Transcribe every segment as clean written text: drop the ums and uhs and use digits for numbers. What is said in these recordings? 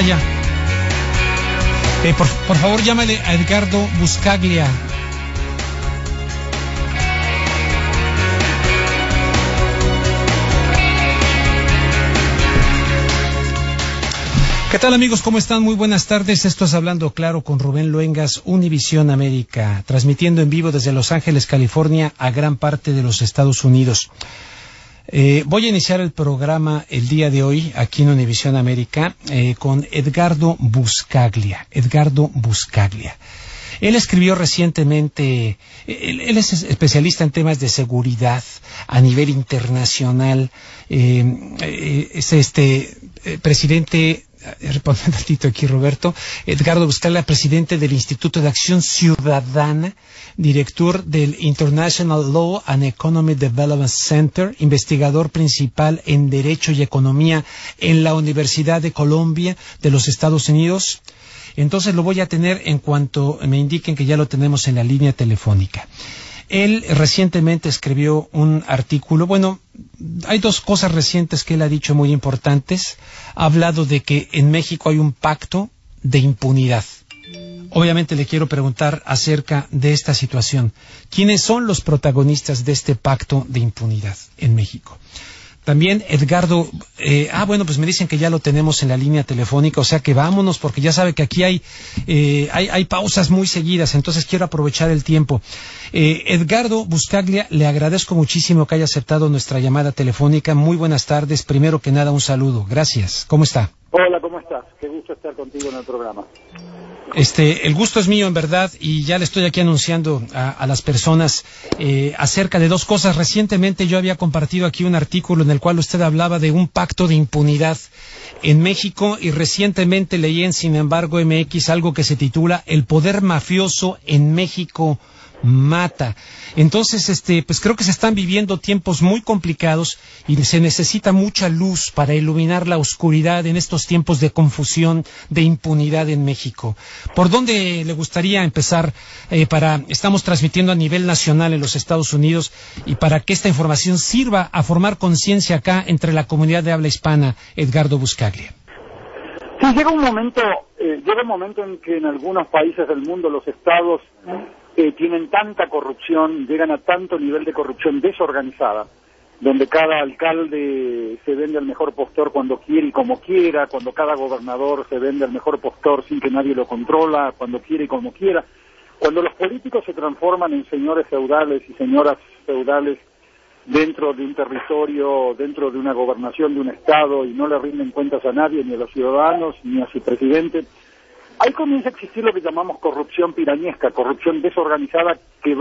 ya. Por favor, llámale a Edgardo Buscaglia. ¿Qué tal, amigos? ¿Cómo están? Muy buenas tardes. Esto es Hablando Claro con Rubén Luengas, Univisión América, transmitiendo en vivo desde Los Ángeles, California, a gran parte de los Estados Unidos. Voy a iniciar el programa el día de hoy aquí en Univisión América con Edgardo Buscaglia. Edgardo Buscaglia. Él escribió recientemente, él es especialista en temas de seguridad a nivel internacional. Es presidente, responde un ratito aquí Roberto, Edgardo Buscaglia, presidente del Instituto de Acción Ciudadana, director del International Law and Economy Development Center, investigador principal en Derecho y Economía en la Universidad de Columbia de los Estados Unidos. Entonces lo voy a tener en cuanto me indiquen que ya lo tenemos en la línea telefónica. Él recientemente escribió un artículo, bueno, hay dos cosas recientes que él ha dicho muy importantes. Ha hablado de que en México hay un pacto de impunidad. Obviamente le quiero preguntar acerca de esta situación. ¿Quiénes son los protagonistas de este pacto de impunidad en México? También Edgardo, bueno, pues me dicen que ya lo tenemos en la línea telefónica, o sea que vámonos, porque ya sabe que aquí hay pausas muy seguidas, entonces quiero aprovechar el tiempo. Edgardo Buscaglia, le agradezco muchísimo que haya aceptado nuestra llamada telefónica. Muy buenas tardes, primero que nada un saludo, gracias. ¿Cómo está? Hola, ¿cómo estás? Qué gusto estar contigo en el programa. El gusto es mío, en verdad, y ya le estoy aquí anunciando a las personas acerca de dos cosas. Recientemente yo había compartido aquí un artículo en el cual usted hablaba de un pacto de impunidad en México, y recientemente leí en Sin embargo MX algo que se titula El poder mafioso en México mata. Entonces, pues creo que se están viviendo tiempos muy complicados y se necesita mucha luz para iluminar la oscuridad en estos tiempos de confusión, de impunidad en México. ¿Por dónde le gustaría empezar? Estamos transmitiendo a nivel nacional en los Estados Unidos, y para que esta información sirva a formar conciencia acá entre la comunidad de habla hispana, Edgardo Buscaglia. Sí, llega un momento en que en algunos países del mundo los estados tienen tanta corrupción, llegan a tanto nivel de corrupción desorganizada, donde cada alcalde se vende al mejor postor cuando quiere y como quiera, cuando cada gobernador se vende al mejor postor sin que nadie lo controla, cuando quiere y como quiera, cuando los políticos se transforman en señores feudales y señoras feudales dentro de un territorio, dentro de una gobernación de un estado, y no le rinden cuentas a nadie, ni a los ciudadanos, ni a su presidente. Ahí comienza a existir lo que llamamos corrupción pirañesca, corrupción desorganizada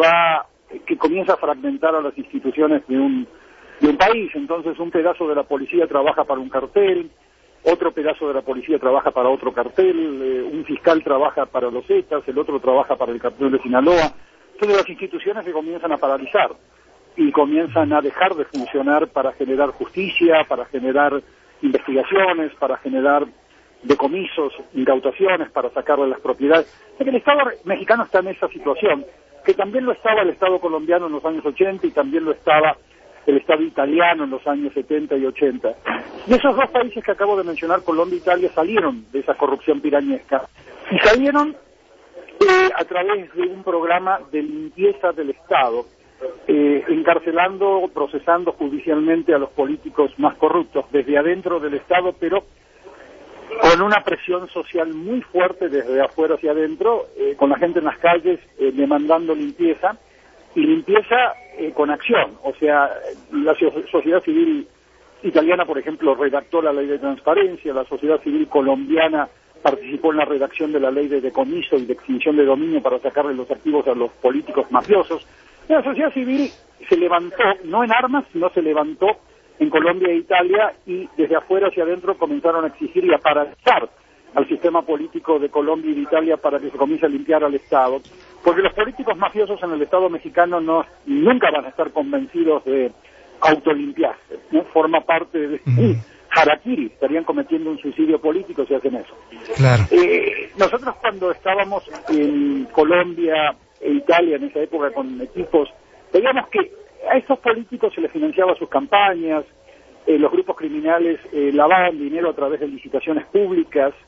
que comienza a fragmentar a las instituciones de un país. Entonces un pedazo de la policía trabaja para un cartel, otro pedazo de la policía trabaja para otro cartel, un fiscal trabaja para los Zetas, el otro trabaja para el cartel de Sinaloa. Entonces las instituciones se comienzan a paralizar y comienzan a dejar de funcionar para generar justicia, para generar investigaciones, para generar decomisos, incautaciones, para sacarle las propiedades. El Estado mexicano está en esa situación, que también lo estaba el Estado colombiano en los años 80 y también lo estaba el Estado italiano en los años 70 y 80. Y esos dos países que acabo de mencionar, Colombia e Italia, salieron de esa corrupción pirañesca. Y salieron a través de un programa de limpieza del Estado, encarcelando, procesando judicialmente a los políticos más corruptos desde adentro del Estado, pero con una presión social muy fuerte desde afuera hacia adentro, con la gente en las calles demandando limpieza, y limpieza con acción. O sea, la sociedad civil italiana, por ejemplo, redactó la ley de transparencia, la sociedad civil colombiana participó en la redacción de la ley de decomiso y de extinción de dominio para sacarle los activos a los políticos mafiosos. La sociedad civil se levantó, no en armas, sino se levantó en Colombia e Italia, y desde afuera hacia adentro comenzaron a exigir y a paralizar al sistema político de Colombia y de Italia para que se comience a limpiar al Estado, porque los políticos mafiosos en el Estado mexicano nunca van a estar convencidos de autolimpiarse, ¿no? Forma parte de un harakiri, estarían cometiendo un suicidio político si hacen eso. Claro. Nosotros cuando estábamos en Colombia e Italia en esa época con equipos, veíamos que a estos políticos se les financiaba sus campañas, los grupos criminales lavaban dinero a través de licitaciones públicas,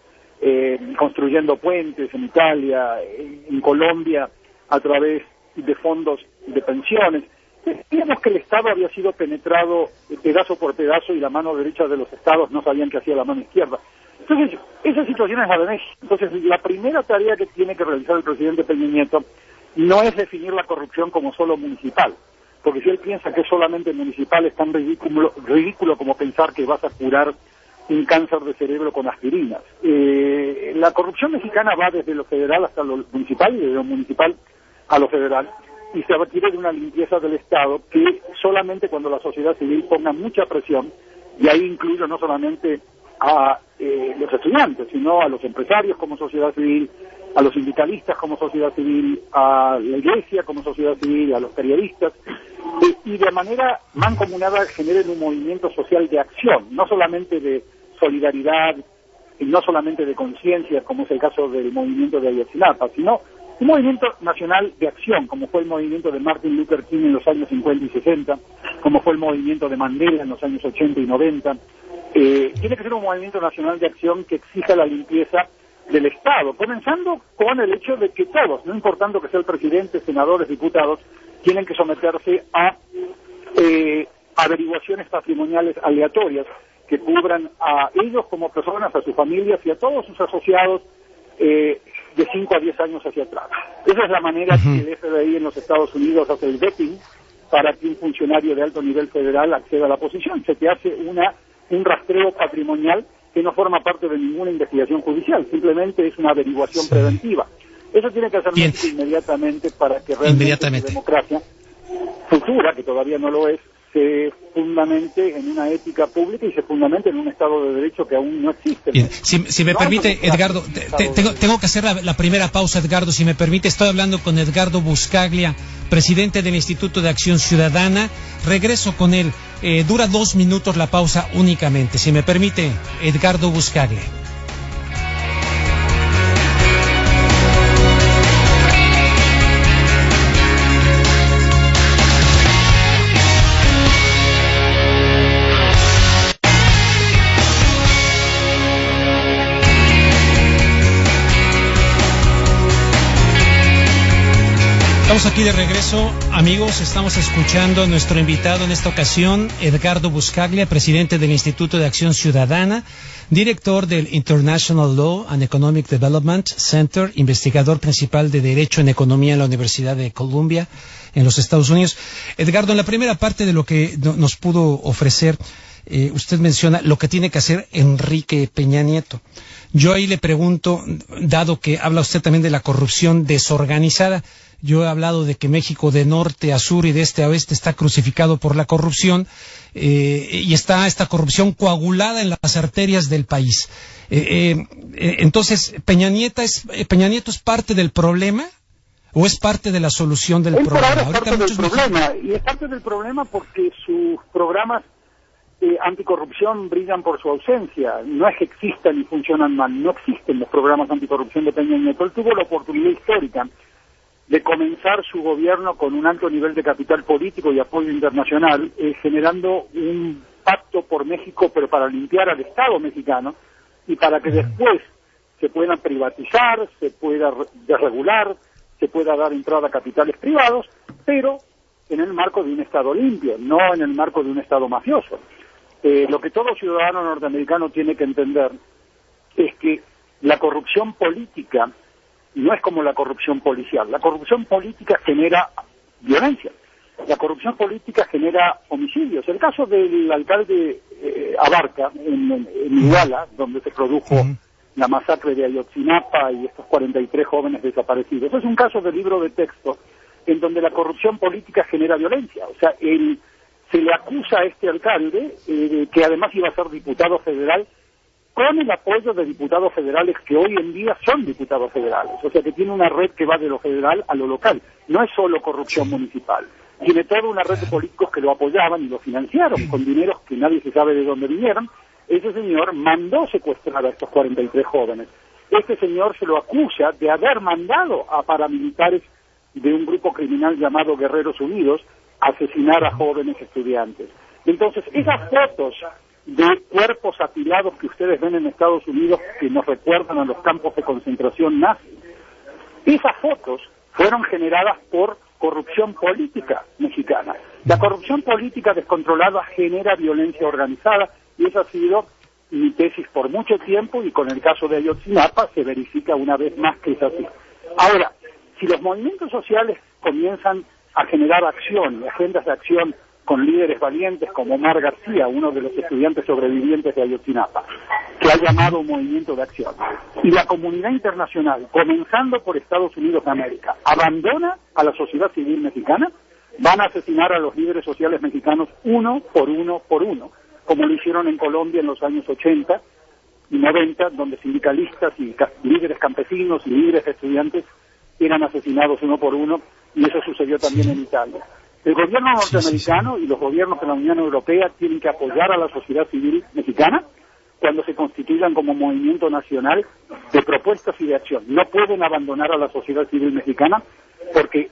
construyendo puentes en Italia, en Colombia, a través de fondos de pensiones. Digamos que el Estado había sido penetrado pedazo por pedazo y la mano derecha de los Estados no sabían qué hacía la mano izquierda. Entonces, esa situación es la de México. Entonces, la primera tarea que tiene que realizar el presidente Peña Nieto no es definir la corrupción como solo municipal, porque si él piensa que es solamente municipal, es tan ridículo como pensar que vas a curar un cáncer de cerebro con aspirinas. La corrupción mexicana va desde lo federal hasta lo municipal y desde lo municipal a lo federal, y se requiere de una limpieza del Estado que solamente cuando la sociedad civil ponga mucha presión, y ahí incluyo no solamente a los estudiantes, sino a los empresarios como sociedad civil, a los sindicalistas como sociedad civil, a la iglesia como sociedad civil, a los periodistas, y de manera mancomunada generen un movimiento social de acción, no solamente de solidaridad, y no solamente de conciencia, como es el caso del movimiento de Ayotzinapa, sino un movimiento nacional de acción, como fue el movimiento de Martin Luther King en los años 50 y 60, como fue el movimiento de Mandela en los años 80 y 90. Tiene que ser un movimiento nacional de acción que exija la limpieza del Estado, comenzando con el hecho de que todos, no importando que sea el presidente, senadores, diputados, tienen que someterse a averiguaciones patrimoniales aleatorias que cubran a ellos como personas, a sus familias y a todos sus asociados de 5 a 10 años hacia atrás. Esa es la manera que el FBI en los Estados Unidos hace el vetting para que un funcionario de alto nivel federal acceda a la posición. Se te hace un rastreo patrimonial que no forma parte de ninguna investigación judicial, simplemente es una averiguación preventiva. Eso tiene que hacer México inmediatamente para que realmente la democracia futura, que todavía no lo es, se fundamente en una ética pública y se fundamente en un Estado de Derecho que aún no existe. Bien. Si me permite, Edgardo, tengo que hacer la primera pausa, Edgardo, si me permite. Estoy hablando con Edgardo Buscaglia, presidente del Instituto de Acción Ciudadana. Regreso con él. Dura 2 minutos la pausa únicamente. Si me permite, Edgardo Buscaglia. Estamos aquí de regreso, amigos. Estamos escuchando a nuestro invitado en esta ocasión, Edgardo Buscaglia, presidente del Instituto de Acción Ciudadana, director del International Law and Economic Development Center, investigador principal de Derecho en Economía en la Universidad de Columbia, en los Estados Unidos. Edgardo, en la primera parte de lo que nos pudo ofrecer, usted menciona lo que tiene que hacer Enrique Peña Nieto. Yo ahí le pregunto, dado que habla usted también de la corrupción desorganizada, yo he hablado de que México de norte a sur y de este a oeste está crucificado por la corrupción y está esta corrupción coagulada en las arterias del país. Entonces, ¿Peña Nieto es parte del problema o es parte de la solución del problema? Es parte del problema, y es parte del problema porque sus programas anticorrupción brillan por su ausencia. No es que existan y funcionan mal, no existen los programas anticorrupción de Peña Nieto. Él tuvo la oportunidad histórica de comenzar su gobierno con un alto nivel de capital político y apoyo internacional, generando un pacto por México, pero para limpiar al Estado mexicano y para que después se puedan privatizar, se pueda desregular, se pueda dar entrada a capitales privados, pero en el marco de un Estado limpio, no en el marco de un Estado mafioso. Lo que todo ciudadano norteamericano tiene que entender es que la corrupción política no es como la corrupción policial. La corrupción política genera violencia. La corrupción política genera homicidios. El caso del alcalde Abarca, en Iguala, donde se produjo la masacre de Ayotzinapa y estos 43 jóvenes desaparecidos, es un caso de libro de texto en donde la corrupción política genera violencia. O sea, se le acusa a este alcalde, que además iba a ser diputado federal, con el apoyo de diputados federales que hoy en día son diputados federales. O sea, que tiene una red que va de lo federal a lo local. No es solo corrupción municipal. Tiene toda una red de políticos que lo apoyaban y lo financiaron con dineros que nadie se sabe de dónde vinieron. Ese señor mandó secuestrar a estos 43 jóvenes. Este señor se lo acusa de haber mandado a paramilitares de un grupo criminal llamado Guerreros Unidos a asesinar a jóvenes estudiantes. Entonces, esas fotos de cuerpos apilados que ustedes ven en Estados Unidos que nos recuerdan a los campos de concentración nazis. Esas fotos fueron generadas por corrupción política mexicana. La corrupción política descontrolada genera violencia organizada y esa ha sido mi tesis por mucho tiempo y con el caso de Ayotzinapa se verifica una vez más que es así. Ahora, si los movimientos sociales comienzan a generar acción y agendas de acción con líderes valientes como Omar García, uno de los estudiantes sobrevivientes de Ayotzinapa, que ha llamado un movimiento de acción, y la comunidad internacional, comenzando por Estados Unidos de América, abandona a la sociedad civil mexicana, van a asesinar a los líderes sociales mexicanos uno por uno, como lo hicieron en Colombia en los años 80 y 90, donde sindicalistas y líderes campesinos y líderes estudiantes eran asesinados uno por uno, y eso sucedió también en Italia. El gobierno norteamericano y los gobiernos de la Unión Europea tienen que apoyar a la sociedad civil mexicana cuando se constituyan como movimiento nacional de propuestas y de acción. No pueden abandonar a la sociedad civil mexicana porque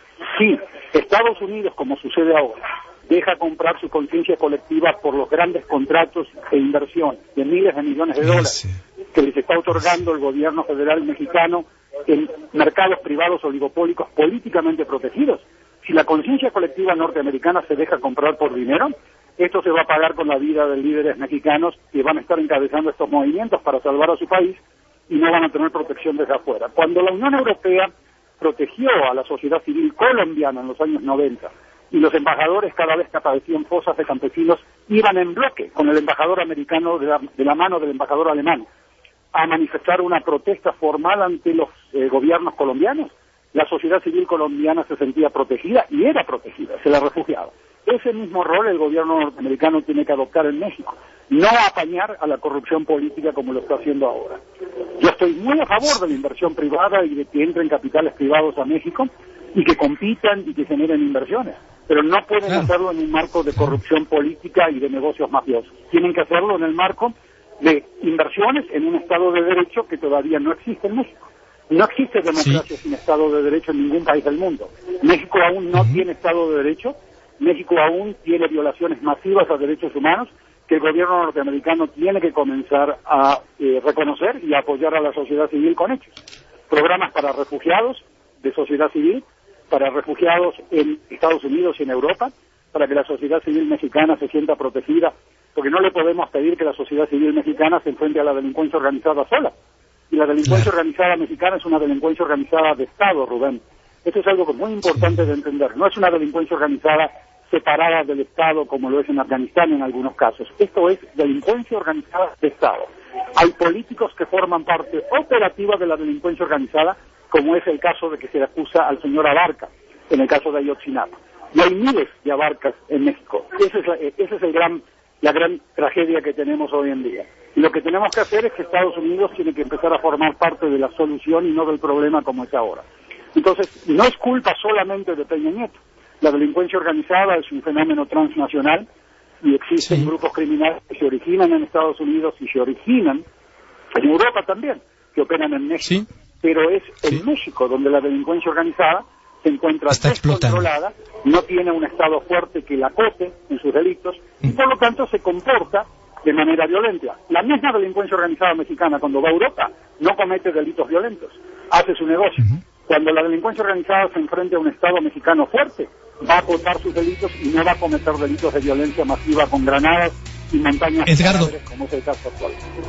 si Estados Unidos, como sucede ahora, deja comprar su conciencia colectiva por los grandes contratos e inversión de miles de millones de dólares que les está otorgando el gobierno federal mexicano en mercados privados oligopólicos políticamente protegidos, si la conciencia colectiva norteamericana se deja comprar por dinero, esto se va a pagar con la vida de líderes mexicanos que van a estar encabezando estos movimientos para salvar a su país y no van a tener protección desde afuera. Cuando la Unión Europea protegió a la sociedad civil colombiana en los años 90 y los embajadores cada vez que aparecían fosas de campesinos iban en bloque con el embajador americano de la mano del embajador alemán a manifestar una protesta formal ante los gobiernos colombianos, la sociedad civil colombiana se sentía protegida y era protegida, se la refugiaba. Ese mismo rol el gobierno norteamericano tiene que adoptar en México, no apañar a la corrupción política como lo está haciendo ahora. Yo estoy muy a favor de la inversión privada y de que entren capitales privados a México y que compitan y que generen inversiones, pero no pueden hacerlo en un marco de corrupción política y de negocios mafiosos. Tienen que hacerlo en el marco de inversiones en un Estado de Derecho que todavía no existe en México. No existe democracia sin Estado de Derecho en ningún país del mundo. México aún no tiene Estado de Derecho, México aún tiene violaciones masivas a derechos humanos que el gobierno norteamericano tiene que comenzar a reconocer y apoyar a la sociedad civil con hechos. Programas para refugiados de sociedad civil, para refugiados en Estados Unidos y en Europa, para que la sociedad civil mexicana se sienta protegida, porque no le podemos pedir que la sociedad civil mexicana se enfrente a la delincuencia organizada sola. Y la delincuencia organizada mexicana es una delincuencia organizada de Estado, Rubén. Esto es algo muy importante de entender. No es una delincuencia organizada separada del Estado como lo es en Afganistán en algunos casos. Esto es delincuencia organizada de Estado. Hay políticos que forman parte operativa de la delincuencia organizada, como es el caso de que se le acusa al señor Abarca, en el caso de Ayotzinapa. Y hay miles de Abarcas en México. Esa es la gran tragedia que tenemos hoy en día. Y lo que tenemos que hacer es que Estados Unidos tiene que empezar a formar parte de la solución y no del problema como es ahora. Entonces, no es culpa solamente de Peña Nieto. La delincuencia organizada es un fenómeno transnacional y existen grupos criminales que se originan en Estados Unidos y se originan en Europa también, que operan en México. Pero es en México donde la delincuencia organizada se encuentra descontrolada, no tiene un Estado fuerte que la acote en sus delitos y por lo tanto se comporta de manera violenta. La misma delincuencia organizada mexicana cuando va a Europa no comete delitos violentos, hace su negocio. Cuando la delincuencia organizada se enfrenta a un Estado mexicano fuerte, va a acotar sus delitos y no va a cometer delitos de violencia masiva con granadas y montañas Edgardo, como es el caso actual.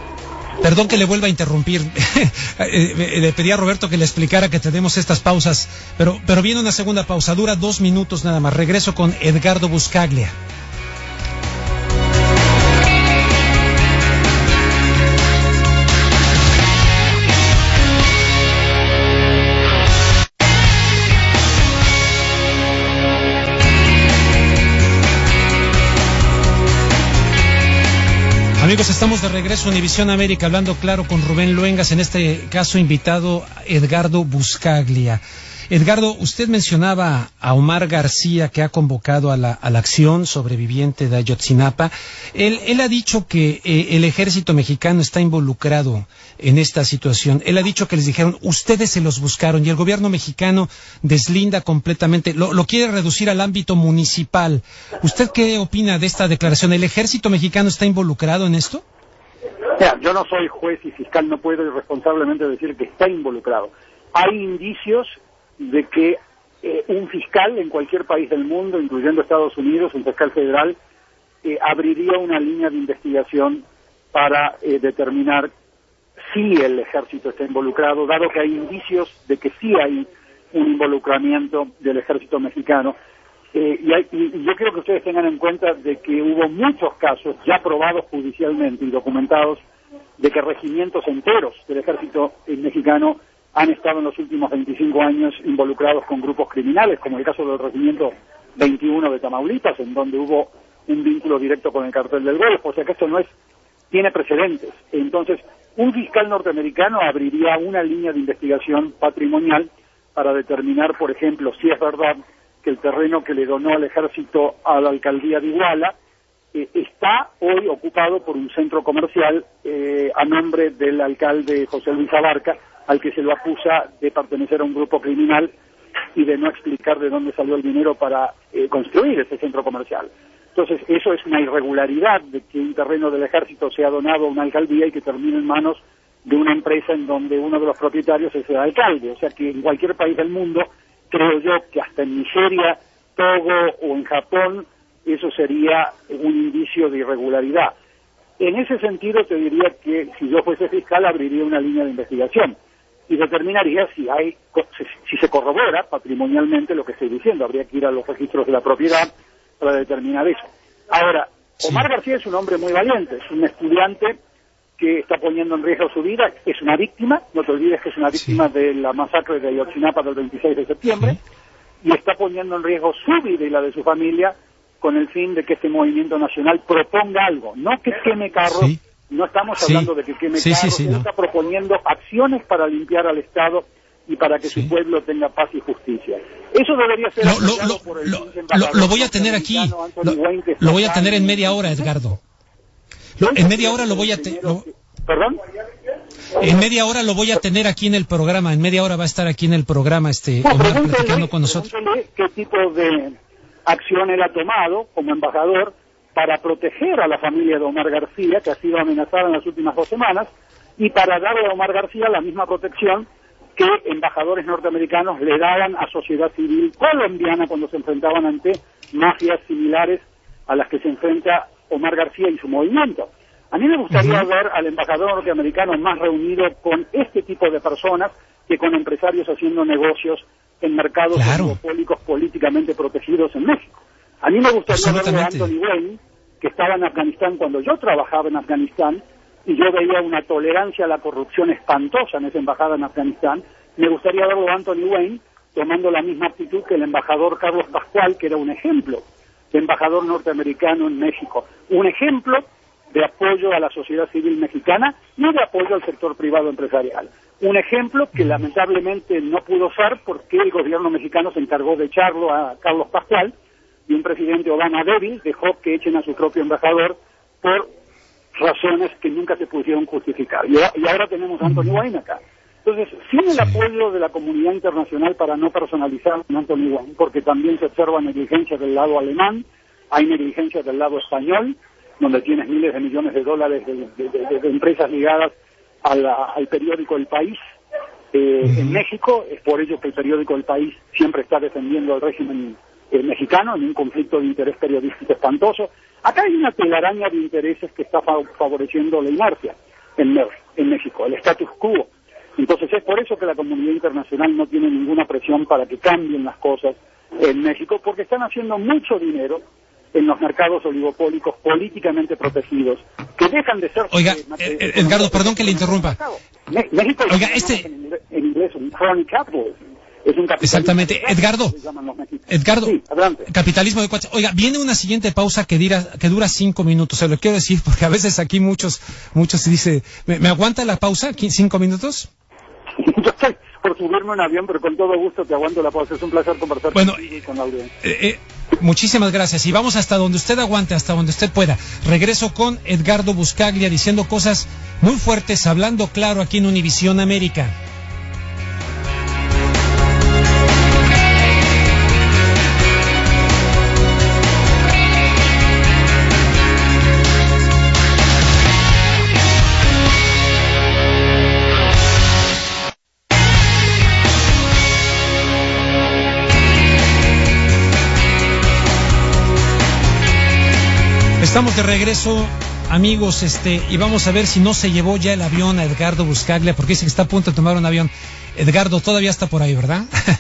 Perdón que le vuelva a interrumpir. Le pedí a Roberto que le explicara que tenemos estas pausas, pero viene una segunda pausa, dura 2 minutos nada más. Regreso con Edgardo Buscaglia. Amigos, estamos de regreso a Univisión América, hablando claro con Rubén Luengas, en este caso invitado Edgardo Buscaglia. Edgardo, usted mencionaba a Omar García, que ha convocado a la acción, sobreviviente de Ayotzinapa. Él ha dicho que el ejército mexicano está involucrado en esta situación. Él ha dicho que les dijeron, ustedes se los buscaron, y el gobierno mexicano deslinda completamente, lo quiere reducir al ámbito municipal. ¿Usted qué opina de esta declaración? ¿El ejército mexicano está involucrado en esto? Mira, yo no soy juez y fiscal, no puedo irresponsablemente decir que está involucrado. Hay indicios de que un fiscal en cualquier país del mundo, incluyendo Estados Unidos, un fiscal federal, abriría una línea de investigación para determinar si el ejército está involucrado, dado que hay indicios de que sí hay un involucramiento del ejército mexicano. Y yo quiero que ustedes tengan en cuenta de que hubo muchos casos ya probados judicialmente y documentados de que regimientos enteros del ejército mexicano han estado en los últimos 25 años involucrados con grupos criminales, como el caso del regimiento 21 de Tamaulipas, en donde hubo un vínculo directo con el cartel del Golfo. O sea que esto tiene precedentes. Entonces, un fiscal norteamericano abriría una línea de investigación patrimonial para determinar, por ejemplo, si es verdad que el terreno que le donó el ejército a la alcaldía de Iguala está hoy ocupado por un centro comercial a nombre del alcalde José Luis Abarca, al que se lo acusa de pertenecer a un grupo criminal y de no explicar de dónde salió el dinero para construir ese centro comercial. Entonces, eso es una irregularidad de que un terreno del ejército sea donado a una alcaldía y que termine en manos de una empresa en donde uno de los propietarios es el alcalde. O sea que en cualquier país del mundo, creo yo que hasta en Nigeria, Togo o en Japón, eso sería un indicio de irregularidad. En ese sentido, te diría que si yo fuese fiscal, abriría una línea de investigación y determinaría si se corrobora patrimonialmente lo que estoy diciendo. Habría que ir a los registros de la propiedad para determinar eso. Ahora, Omar García es un hombre muy valiente, es un estudiante que está poniendo en riesgo su vida, es una víctima, no te olvides que es una víctima de la masacre de Ayotzinapa del 26 de septiembre, y está poniendo en riesgo su vida y la de su familia con el fin de que este movimiento nacional proponga algo, no que queme carros, no estamos hablando de que queme carros, él está proponiendo acciones para limpiar al Estado y para que su pueblo tenga paz y justicia. Eso debería ser lo voy a tener aquí, lo voy a tener en media hora, Edgardo. En media hora lo voy a tener. ¿Perdón? En media hora lo voy a tener aquí en el programa. En media hora va a estar aquí en el programa Omar platicando con nosotros. ¿Qué tipo de acción él ha tomado como embajador para proteger a la familia de Omar García, que ha sido amenazada en las últimas 2 semanas, y para darle a Omar García la misma protección que embajadores norteamericanos le daban a sociedad civil colombiana cuando se enfrentaban ante mafias similares a las que se enfrenta Omar García y su movimiento? A mí me gustaría ver al embajador norteamericano más reunido con este tipo de personas que con empresarios haciendo negocios en mercados oligopólicos políticamente protegidos en México. A mí me gustaría ver a Anthony Wayne, que estaba en Afganistán cuando yo trabajaba en Afganistán, y yo veía una tolerancia a la corrupción espantosa en esa embajada en Afganistán. Me gustaría verlo a Anthony Wayne tomando la misma actitud que el embajador Carlos Pascual, que era un ejemplo de embajador norteamericano en México, un ejemplo de apoyo a la sociedad civil mexicana y de apoyo al sector privado empresarial. Un ejemplo que lamentablemente no pudo ser porque el gobierno mexicano se encargó de echarlo a Carlos Pascual, y un presidente Obama débil dejó que echen a su propio embajador por razones que nunca se pudieron justificar. Y ahora tenemos a Anthony Wayne acá. Entonces, sin el apoyo de la comunidad internacional para no personalizar a Anthony Wayne, porque también se observa negligencia del lado alemán, hay negligencia del lado español, donde tienes miles de millones de dólares de empresas ligadas al periódico El País. En México, es por ello que el periódico El País siempre está defendiendo al régimen mexicano en un conflicto de interés periodístico espantoso. Acá hay una telaraña de intereses que está favoreciendo la inercia en México, el status quo. Entonces es por eso que la comunidad internacional no tiene ninguna presión para que cambien las cosas en México, porque están haciendo mucho dinero en los mercados oligopólicos políticamente protegidos, que dejan de ser... Oiga, Edgardo, perdón que le interrumpa. México oiga, en inglés un crony capitalism. Es un exactamente, Edgardo, sí, capitalismo de cuates. Oiga, viene una siguiente pausa que dura 5 minutos, se lo quiero decir, porque a veces aquí muchos se dice, ¿me aguanta la pausa? 5 minutos? Yo estoy por subirme un avión, pero con todo gusto te aguanto la pausa. Es un placer conversar contigo y con la audiencia. Muchísimas gracias. Y vamos hasta donde usted aguante, hasta donde usted pueda. Regreso con Edgardo Buscaglia diciendo cosas muy fuertes, hablando claro aquí en Univisión América. Estamos de regreso, amigos, y vamos a ver si no se llevó ya el avión a Edgardo Buscaglia, porque dice que está a punto de tomar un avión. Edgardo, todavía está por ahí, ¿verdad?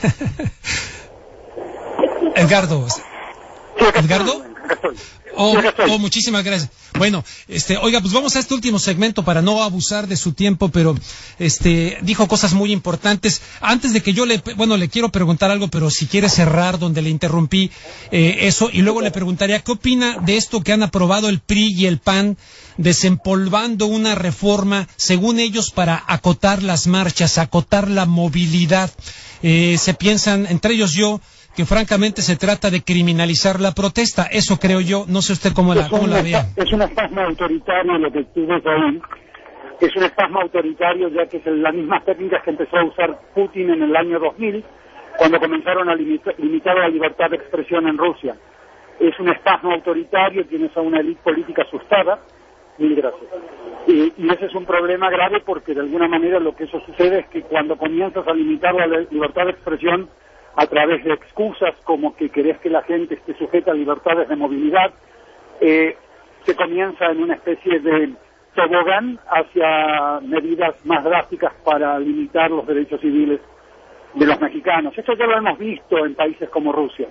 Edgardo. ¿Edgardo? Oh, muchísimas gracias. Bueno, oiga, pues vamos a este último segmento para no abusar de su tiempo, pero dijo cosas muy importantes. Antes de que yo le quiero preguntar algo, pero si quiere cerrar donde le interrumpí, eso, y luego le preguntaría, ¿qué opina de esto que han aprobado el PRI y el PAN, desempolvando una reforma, según ellos, para acotar las marchas, acotar la movilidad? Se piensan, entre ellos yo, que francamente se trata de criminalizar la protesta. Eso creo yo. No sé usted cómo la vea. Es un espasmo autoritario lo que tú ves ahí. Es un espasmo autoritario, ya que es las mismas técnicas que empezó a usar Putin en el año 2000, cuando comenzaron a limitar la libertad de expresión en Rusia. Es un espasmo autoritario, tienes a una élite política asustada. Mil gracias. Y ese es un problema grave, porque de alguna manera lo que eso sucede es que cuando comienzas a limitar la libertad de expresión a través de excusas como que querés que la gente esté sujeta a libertades de movilidad, se comienza en una especie de tobogán hacia medidas más drásticas para limitar los derechos civiles de los mexicanos. Esto ya lo hemos visto en países como Rusia.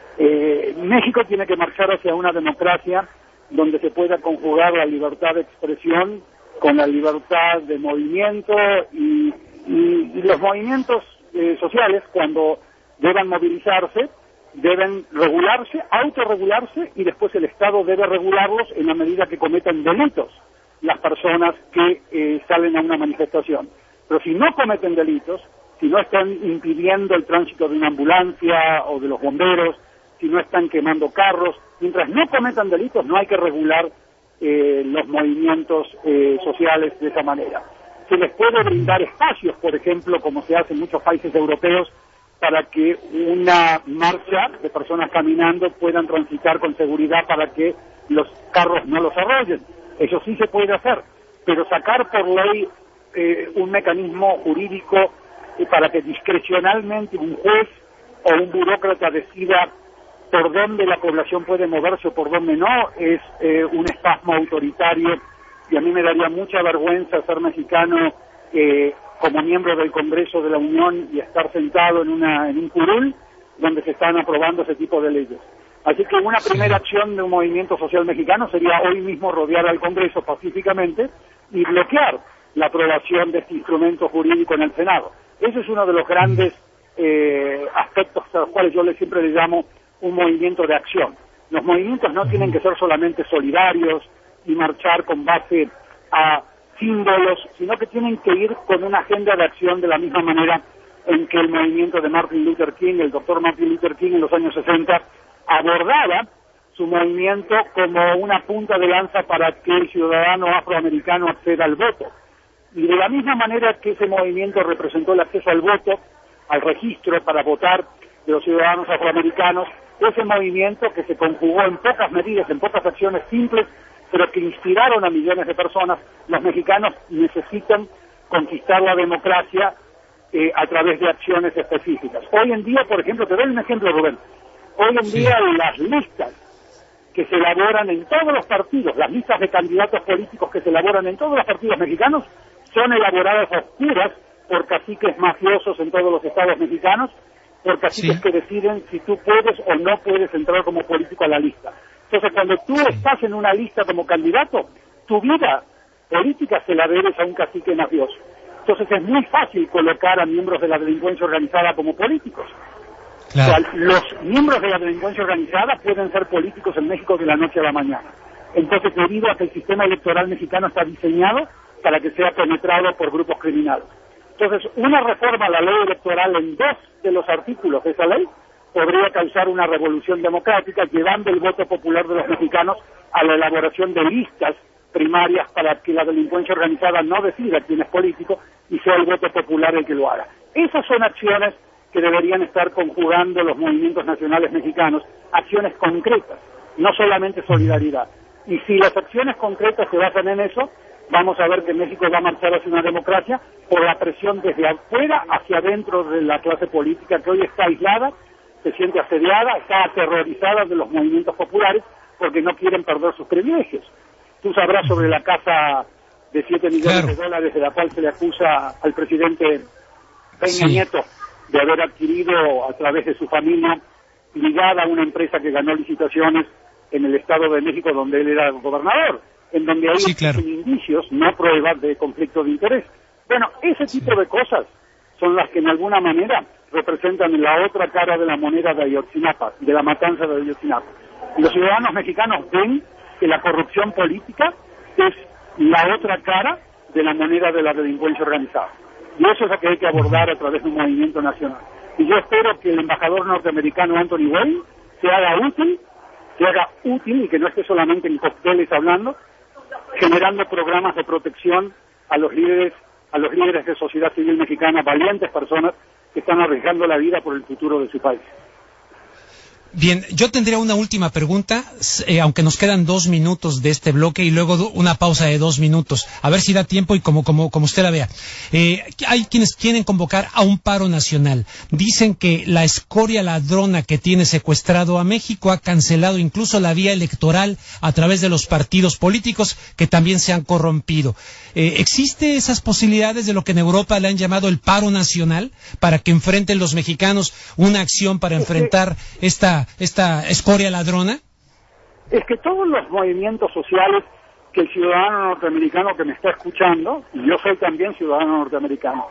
México tiene que marchar hacia una democracia donde se pueda conjugar la libertad de expresión con la libertad de movimiento y los movimientos sociales, cuando deban movilizarse, deben regularse, autorregularse, y después el Estado debe regularlos en la medida que cometan delitos las personas que salen a una manifestación. Pero si no cometen delitos, si no están impidiendo el tránsito de una ambulancia o de los bomberos, si no están quemando carros, mientras no cometan delitos, no hay que regular los movimientos sociales de esa manera. Se les puede brindar espacios, por ejemplo, como se hace en muchos países europeos, para que una marcha de personas caminando puedan transitar con seguridad para que los carros no los arrollen. Eso sí se puede hacer, pero sacar por ley un mecanismo jurídico para que discrecionalmente un juez o un burócrata decida por dónde la población puede moverse o por dónde no, es un espasmo autoritario, y a mí me daría mucha vergüenza ser mexicano como miembro del Congreso de la Unión y estar sentado en un curul donde se están aprobando ese tipo de leyes. Así que una primera acción de un movimiento social mexicano sería hoy mismo rodear al Congreso pacíficamente y bloquear la aprobación de este instrumento jurídico en el Senado. Ese es uno de los grandes aspectos a los cuales yo siempre le llamo un movimiento de acción. Los movimientos no tienen que ser solamente solidarios y marchar con base a símbolos, sino que tienen que ir con una agenda de acción, de la misma manera en que el movimiento de Martin Luther King, el doctor Martin Luther King en los años 60, abordaba su movimiento como una punta de lanza para que el ciudadano afroamericano acceda al voto. Y de la misma manera que ese movimiento representó el acceso al voto, al registro para votar de los ciudadanos afroamericanos, ese movimiento que se conjugó en pocas medidas, en pocas acciones simples, pero que inspiraron a millones de personas. Los mexicanos necesitan conquistar la democracia a través de acciones específicas. Hoy en día, por ejemplo, te doy un ejemplo, Rubén. Hoy en día las listas que se elaboran en todos los partidos, las listas de candidatos políticos que se elaboran en todos los partidos mexicanos, son elaboradas a oscuras por caciques mafiosos en todos los estados mexicanos, por caciques que deciden si tú puedes o no puedes entrar como político a la lista. Entonces, cuando tú estás en una lista como candidato, tu vida política se la debes a un cacique mafioso. Entonces, es muy fácil colocar a miembros de la delincuencia organizada como políticos. Claro. O sea, los miembros de la delincuencia organizada pueden ser políticos en México de la noche a la mañana. Entonces, debido a que el sistema electoral mexicano está diseñado para que sea penetrado por grupos criminales. Entonces, una reforma a la ley electoral en 2 de los artículos de esa ley podría causar una revolución democrática, llevando el voto popular de los mexicanos a la elaboración de listas primarias para que la delincuencia organizada no decida quién es político y sea el voto popular el que lo haga. Esas son acciones que deberían estar conjugando los movimientos nacionales mexicanos, acciones concretas, no solamente solidaridad. Y si las acciones concretas se basan en eso, vamos a ver que México va a marchar hacia una democracia por la presión desde afuera hacia adentro de la clase política que hoy está aislada, se siente asediada, está aterrorizada de los movimientos populares porque no quieren perder sus privilegios. Tú sabrás sobre la casa de 7 millones de dólares de la cual se le acusa al presidente Peña Nieto de haber adquirido a través de su familia, ligada a una empresa que ganó licitaciones en el Estado de México donde él era gobernador, en donde hay indicios, no pruebas de conflicto de interés. Bueno, ese tipo de cosas son las que en alguna manera representan la otra cara de la moneda de Ayotzinapa, de la matanza de Ayotzinapa. Y los ciudadanos mexicanos ven que la corrupción política es la otra cara de la moneda de la delincuencia organizada. Y eso es lo que hay que abordar a través de un movimiento nacional. Y yo espero que el embajador norteamericano Anthony Wayne se haga útil y que no esté solamente en cócteles hablando, generando programas de protección a los líderes de sociedad civil mexicana, valientes personas que están arriesgando la vida por el futuro de su país. Bien, yo tendría una última pregunta, aunque nos quedan 2 minutos de este bloque y luego una pausa de 2 minutos. A ver si da tiempo y como usted la vea. Hay quienes quieren convocar a un paro nacional. Dicen que la escoria ladrona que tiene secuestrado a México ha cancelado incluso la vía electoral a través de los partidos políticos que también se han corrompido. ¿Existe esas posibilidades de lo que en Europa le han llamado el paro nacional para que enfrenten los mexicanos una acción para enfrentar esta escoria ladrona? Es que todos los movimientos sociales que el ciudadano norteamericano que me está escuchando, y yo soy también ciudadano norteamericano,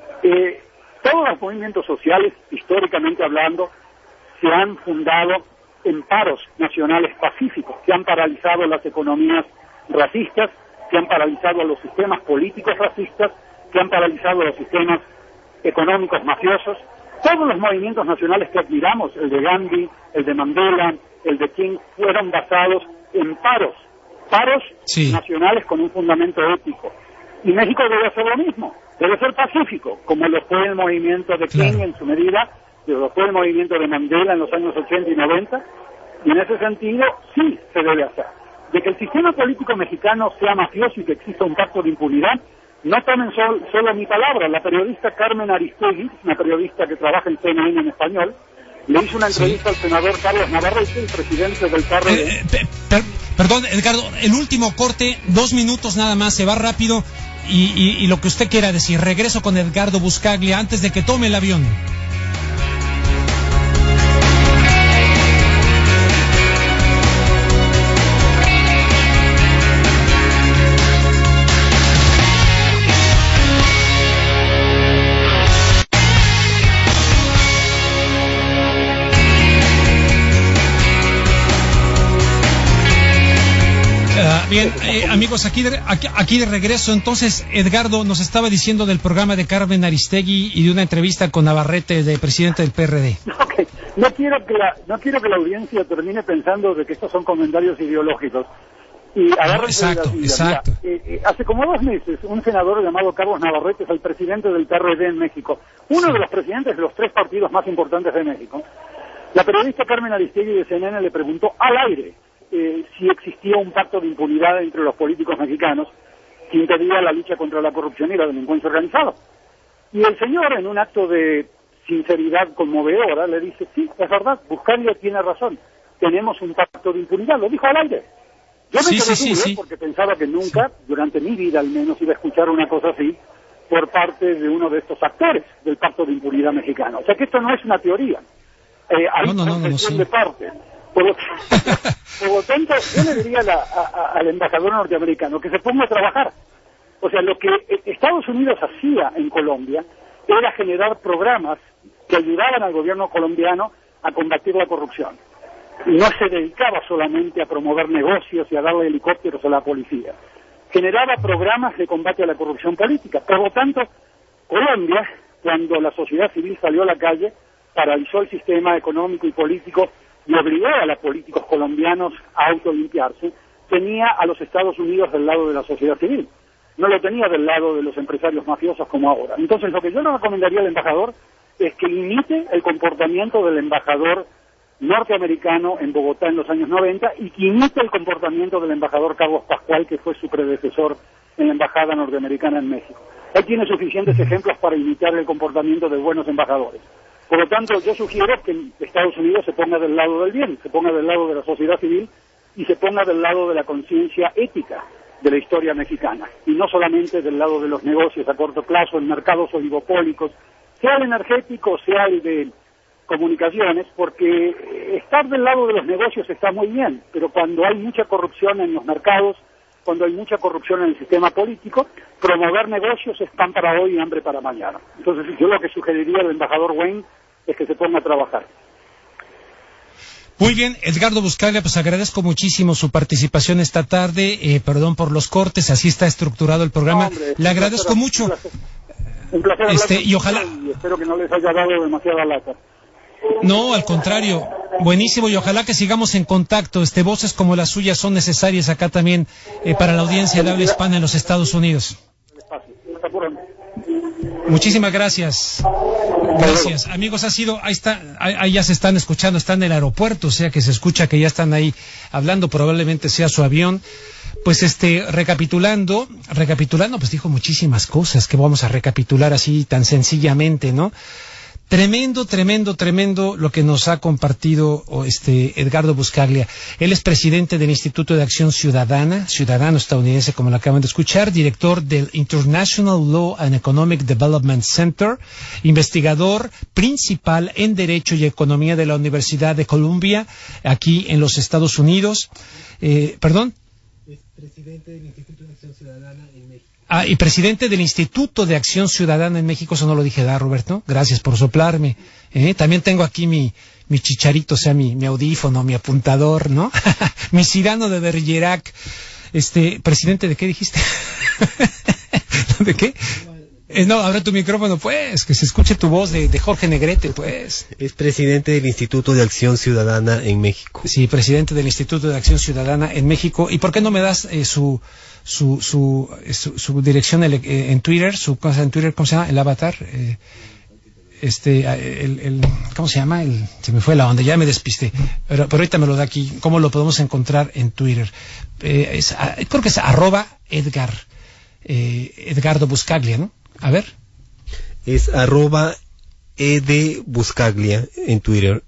todos los movimientos sociales, históricamente hablando, se han fundado en paros nacionales pacíficos, que han paralizado las economías racistas, que han paralizado los sistemas políticos racistas, que han paralizado los sistemas económicos mafiosos. Todos los movimientos nacionales que admiramos, el de Gandhi, el de Mandela, el de King, fueron basados en paros nacionales con un fundamento ético. Y México debe hacer lo mismo, debe ser pacífico, como lo fue el movimiento de King en su medida, lo fue el movimiento de Mandela en los años 80 y 90, y en ese sentido sí se debe hacer. De que el sistema político mexicano sea mafioso y que exista un pacto de impunidad, no tomen solo mi palabra. La periodista Carmen Aristegui, una periodista que trabaja en CNN en español, le hizo una entrevista al senador Carlos Navarrete, el presidente del PRD. Perdón, Edgardo, el último corte, 2 minutos nada más, se va rápido y lo que usted quiera decir. Regreso con Edgardo Buscaglia antes de que tome el avión. Bien, amigos, aquí de regreso. Entonces, Edgardo nos estaba diciendo del programa de Carmen Aristegui y de una entrevista con Navarrete, de presidente del PRD. Okay. No quiero que la audiencia termine pensando de que estos son comentarios ideológicos. Y exacto. Hace como 2 meses, un senador llamado Carlos Navarrete es el presidente del PRD en México, uno de los presidentes de los 3 partidos más importantes de México. La periodista Carmen Aristegui de CNN le preguntó al aire si existía un pacto de impunidad entre los políticos mexicanos que impedía la lucha contra la corrupción y la delincuencia organizada. Y el señor, en un acto de sinceridad conmovedora, le dice, sí, es verdad, Buscaglia tiene razón, tenemos un pacto de impunidad, lo dijo al aire. Yo me quedé duro porque pensaba que nunca, durante mi vida al menos, iba a escuchar una cosa así por parte de uno de estos actores del pacto de impunidad mexicano. O sea que esto no es una teoría, hay confesión de parte. Por lo tanto, yo le diría al embajador norteamericano que se ponga a trabajar. O sea, lo que Estados Unidos hacía en Colombia era generar programas que ayudaban al gobierno colombiano a combatir la corrupción. No se dedicaba solamente a promover negocios y a darle helicópteros a la policía. Generaba programas de combate a la corrupción política. Por lo tanto, Colombia, cuando la sociedad civil salió a la calle, paralizó el sistema económico y político y obligó a los políticos colombianos a autolimpiarse, tenía a los Estados Unidos del lado de la sociedad civil, no lo tenía del lado de los empresarios mafiosos como ahora. Entonces, lo que yo le recomendaría al embajador es que imite el comportamiento del embajador norteamericano en Bogotá en los años 90 y que imite el comportamiento del embajador Carlos Pascual, que fue su predecesor en la embajada norteamericana en México. Él tiene suficientes ejemplos para imitar el comportamiento de buenos embajadores. Por lo tanto, yo sugiero que Estados Unidos se ponga del lado del bien, se ponga del lado de la sociedad civil y se ponga del lado de la conciencia ética de la historia mexicana, y no solamente del lado de los negocios a corto plazo en mercados oligopólicos, sea el energético, sea el de comunicaciones, porque estar del lado de los negocios está muy bien, pero cuando hay mucha corrupción en los mercados, cuando hay mucha corrupción en el sistema político, promover negocios es pan para hoy y hambre para mañana. Entonces, yo lo que sugeriría al embajador Wayne es que se ponga a trabajar. Muy bien, Edgardo Buscaglia, pues agradezco muchísimo su participación esta tarde, perdón por los cortes, así está estructurado el programa, hombre, le agradezco mucho. Un placer y ojalá... Y espero que no les haya dado demasiada lata. No, al contrario, buenísimo, y ojalá que sigamos en contacto. Voces como las suyas son necesarias acá también para la audiencia de habla hispana en los Estados Unidos. Muchísimas gracias. Gracias. Amigos, ahí ya se están escuchando, están en el aeropuerto, o sea que se escucha que ya están ahí hablando, probablemente sea su avión. Pues recapitulando, pues dijo muchísimas cosas que vamos a recapitular así tan sencillamente, ¿no? Tremendo lo que nos ha compartido Edgardo Buscaglia. Él es presidente del Instituto de Acción Ciudadano estadounidense, como lo acaban de escuchar, director del International Law and Economic Development Center, investigador principal en Derecho y Economía de la Universidad de Columbia, aquí en los Estados Unidos. ¿Perdón? Es presidente del Instituto de Acción Ciudadana en México. Y presidente del Instituto de Acción Ciudadana en México, eso no lo dije, ¿verdad, Roberto? Gracias por soplarme. También tengo aquí mi chicharito, o sea, mi audífono, mi apuntador, ¿no? Mi Cyrano de Bergerac. ¿Presidente de qué dijiste? ¿De qué? No, abre tu micrófono, pues, que se escuche tu voz de Jorge Negrete, pues. Es presidente del Instituto de Acción Ciudadana en México. Sí, presidente del Instituto de Acción Ciudadana en México. ¿Y por qué no me das su dirección en Twitter, ¿cómo se llama? El avatar, ¿cómo se llama? Se me fue la onda, ya me despisté, pero ahorita me lo da aquí. ¿Cómo lo podemos encontrar en Twitter? Creo que es @Edgardo Buscaglia, ¿no? A ver. Es @edbuscaglia en Twitter.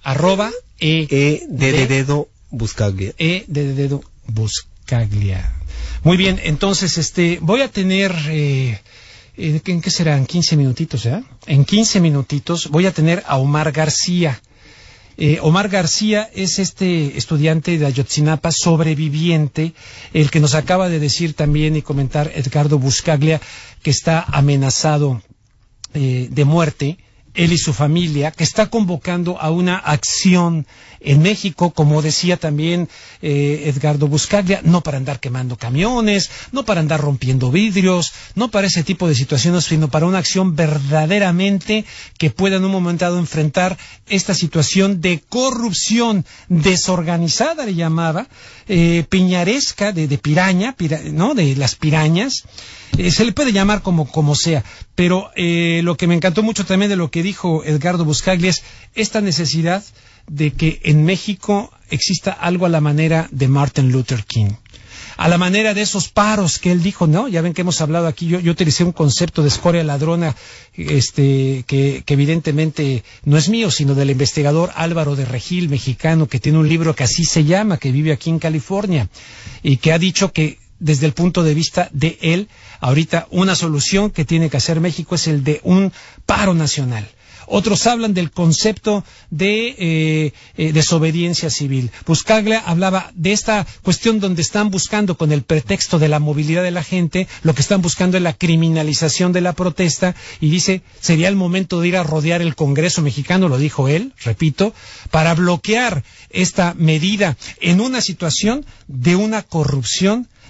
@dedo Buscaglia. Buscaglia. Muy bien, entonces voy a tener, ¿en qué serán? 15 minutitos, ¿eh? En 15 minutitos voy a tener a Omar García. Omar García es estudiante de Ayotzinapa, sobreviviente, el que nos acaba de decir también y comentar Edgardo Buscaglia, que está amenazado de muerte, él y su familia, que está convocando a una acción en México, como decía también Edgardo Buscaglia, no para andar quemando camiones, no para andar rompiendo vidrios, no para ese tipo de situaciones, sino para una acción verdaderamente que pueda en un momento dado enfrentar esta situación de corrupción desorganizada, le llamaba, piñaresca, de piraña, ¿no? De las pirañas. Se le puede llamar como sea, pero lo que me encantó mucho también de lo que dijo Edgardo Buscaglia es esta necesidad de que en México exista algo a la manera de Martin Luther King, a la manera de esos paros que él dijo, ¿no? Ya ven que hemos hablado aquí, yo utilicé un concepto de escoria ladrona, que evidentemente no es mío, sino del investigador Álvaro de Regil, mexicano, que tiene un libro que así se llama, que vive aquí en California, y que ha dicho que desde el punto de vista de él, ahorita una solución que tiene que hacer México es el de un paro nacional. Otros hablan del concepto de desobediencia civil. Buscaglia hablaba de esta cuestión donde están buscando, con el pretexto de la movilidad de la gente, lo que están buscando es la criminalización de la protesta, y dice, sería el momento de ir a rodear el Congreso mexicano, lo dijo él, repito, para bloquear esta medida en una situación de una corrupción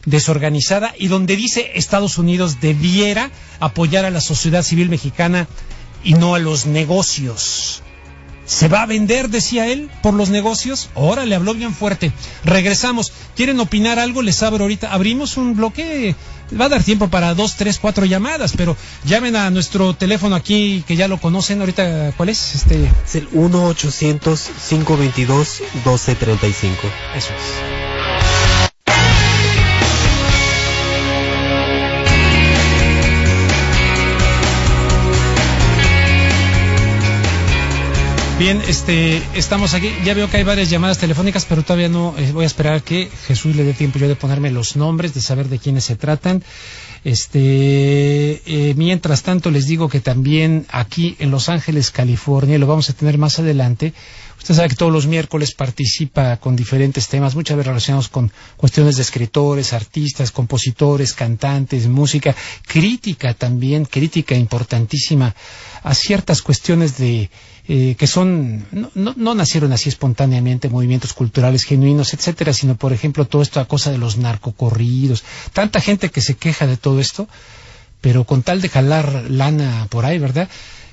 desorganizada y donde dice Estados Unidos debiera apoyar a la sociedad civil mexicana y no a los negocios. ¿Se va a vender, decía él, por los negocios? Ahora le habló bien fuerte. Regresamos. ¿Quieren opinar algo? Les abro ahorita. Abrimos un bloque. Va a dar tiempo para 2, 3, 4 llamadas, pero llamen a nuestro teléfono aquí, que ya lo conocen. Ahorita, ¿cuál es? Es el 1-800-522-1235. Eso es. Bien, estamos aquí. Ya veo que hay varias llamadas telefónicas, pero todavía no. Voy a esperar que Jesús le dé tiempo yo de ponerme los nombres, de saber de quiénes se tratan. Mientras tanto, les digo que también aquí en Los Ángeles, California, lo vamos a tener más adelante. Usted sabe que todos los miércoles participa con diferentes temas, muchas veces relacionados con cuestiones de escritores, artistas, compositores, cantantes, música, crítica también, crítica importantísima a ciertas cuestiones de que son no nacieron así espontáneamente, movimientos culturales genuinos, etcétera, sino por ejemplo todo esto a cosa de los narcocorridos, tanta gente que se queja de todo esto, pero con tal de jalar lana por ahí, ¿verdad?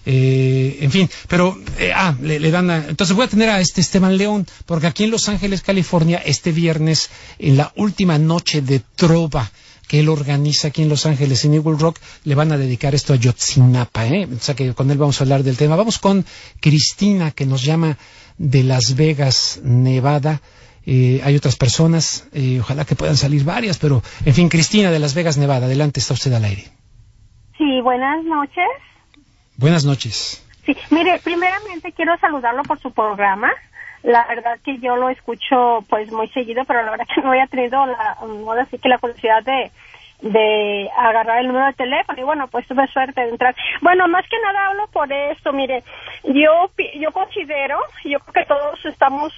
En fin, pero le dan entonces voy a tener a Esteban León, porque aquí en Los Ángeles, California, este viernes, en la última noche de trova que él organiza aquí en Los Ángeles, en Eagle Rock, le van a dedicar esto a Yotzinapa, o sea que con él vamos a hablar del tema. Vamos con Cristina, que nos llama de Las Vegas, Nevada. Hay otras personas, ojalá que puedan salir varias, pero en fin, Cristina de Las Vegas, Nevada, adelante, está usted al aire. Sí, buenas noches. Buenas noches. Sí, mire, primeramente quiero saludarlo por su programa. La verdad que yo lo escucho pues muy seguido, pero la verdad que no había tenido la curiosidad de agarrar el número de teléfono y bueno, pues tuve suerte de entrar. Bueno, más que nada hablo por esto, mire, yo considero, yo creo que todos estamos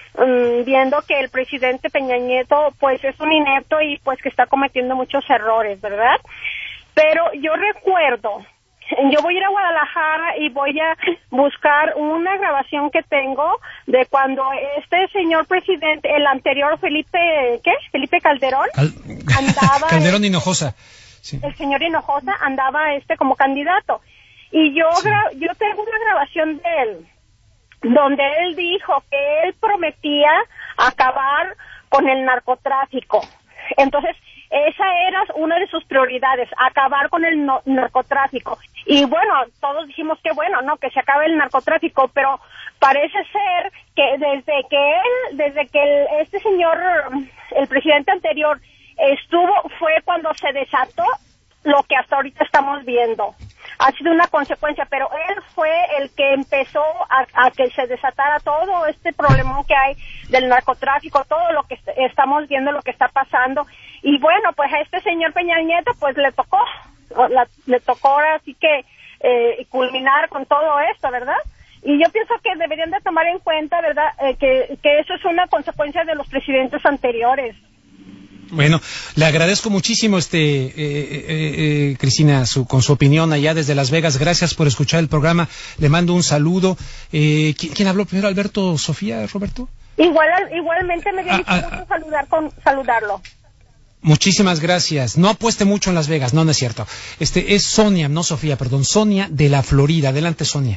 viendo que el presidente Peña Nieto pues es un inepto y pues que está cometiendo muchos errores, ¿verdad? Pero yo recuerdo, yo voy a ir a Guadalajara y voy a buscar una grabación que tengo de cuando este señor presidente, el anterior Felipe Calderón, andaba... Calderón Hinojosa. Sí. El señor Hinojosa andaba como candidato. Y yo tengo una grabación de él, donde él dijo que él prometía acabar con el narcotráfico. Entonces, esa era una de sus prioridades, acabar con el narcotráfico. Y bueno, todos dijimos que bueno, ¿no? Que se acabe el narcotráfico, pero parece ser que desde que este señor, el presidente anterior, fue cuando se desató lo que hasta ahorita estamos viendo. Ha sido una consecuencia, pero él fue el que empezó a que se desatara todo este problemón que hay del narcotráfico, todo lo que estamos viendo, lo que está pasando. Y bueno, pues a este señor Peña Nieto pues le tocó ahora sí que culminar con todo esto, ¿verdad? Y yo pienso que deberían de tomar en cuenta, ¿verdad?, que eso es una consecuencia de los presidentes anteriores. Bueno, le agradezco muchísimo, Cristina, con su opinión allá desde Las Vegas. Gracias por escuchar el programa. Le mando un saludo. ¿Quién habló primero? ¿Alberto, Sofía, Roberto? Igualmente me dio mucho gusto saludarlo. Muchísimas gracias. No apueste mucho en Las Vegas. No es cierto. Es Sonia, no Sofía, perdón. Sonia de la Florida. Adelante, Sonia.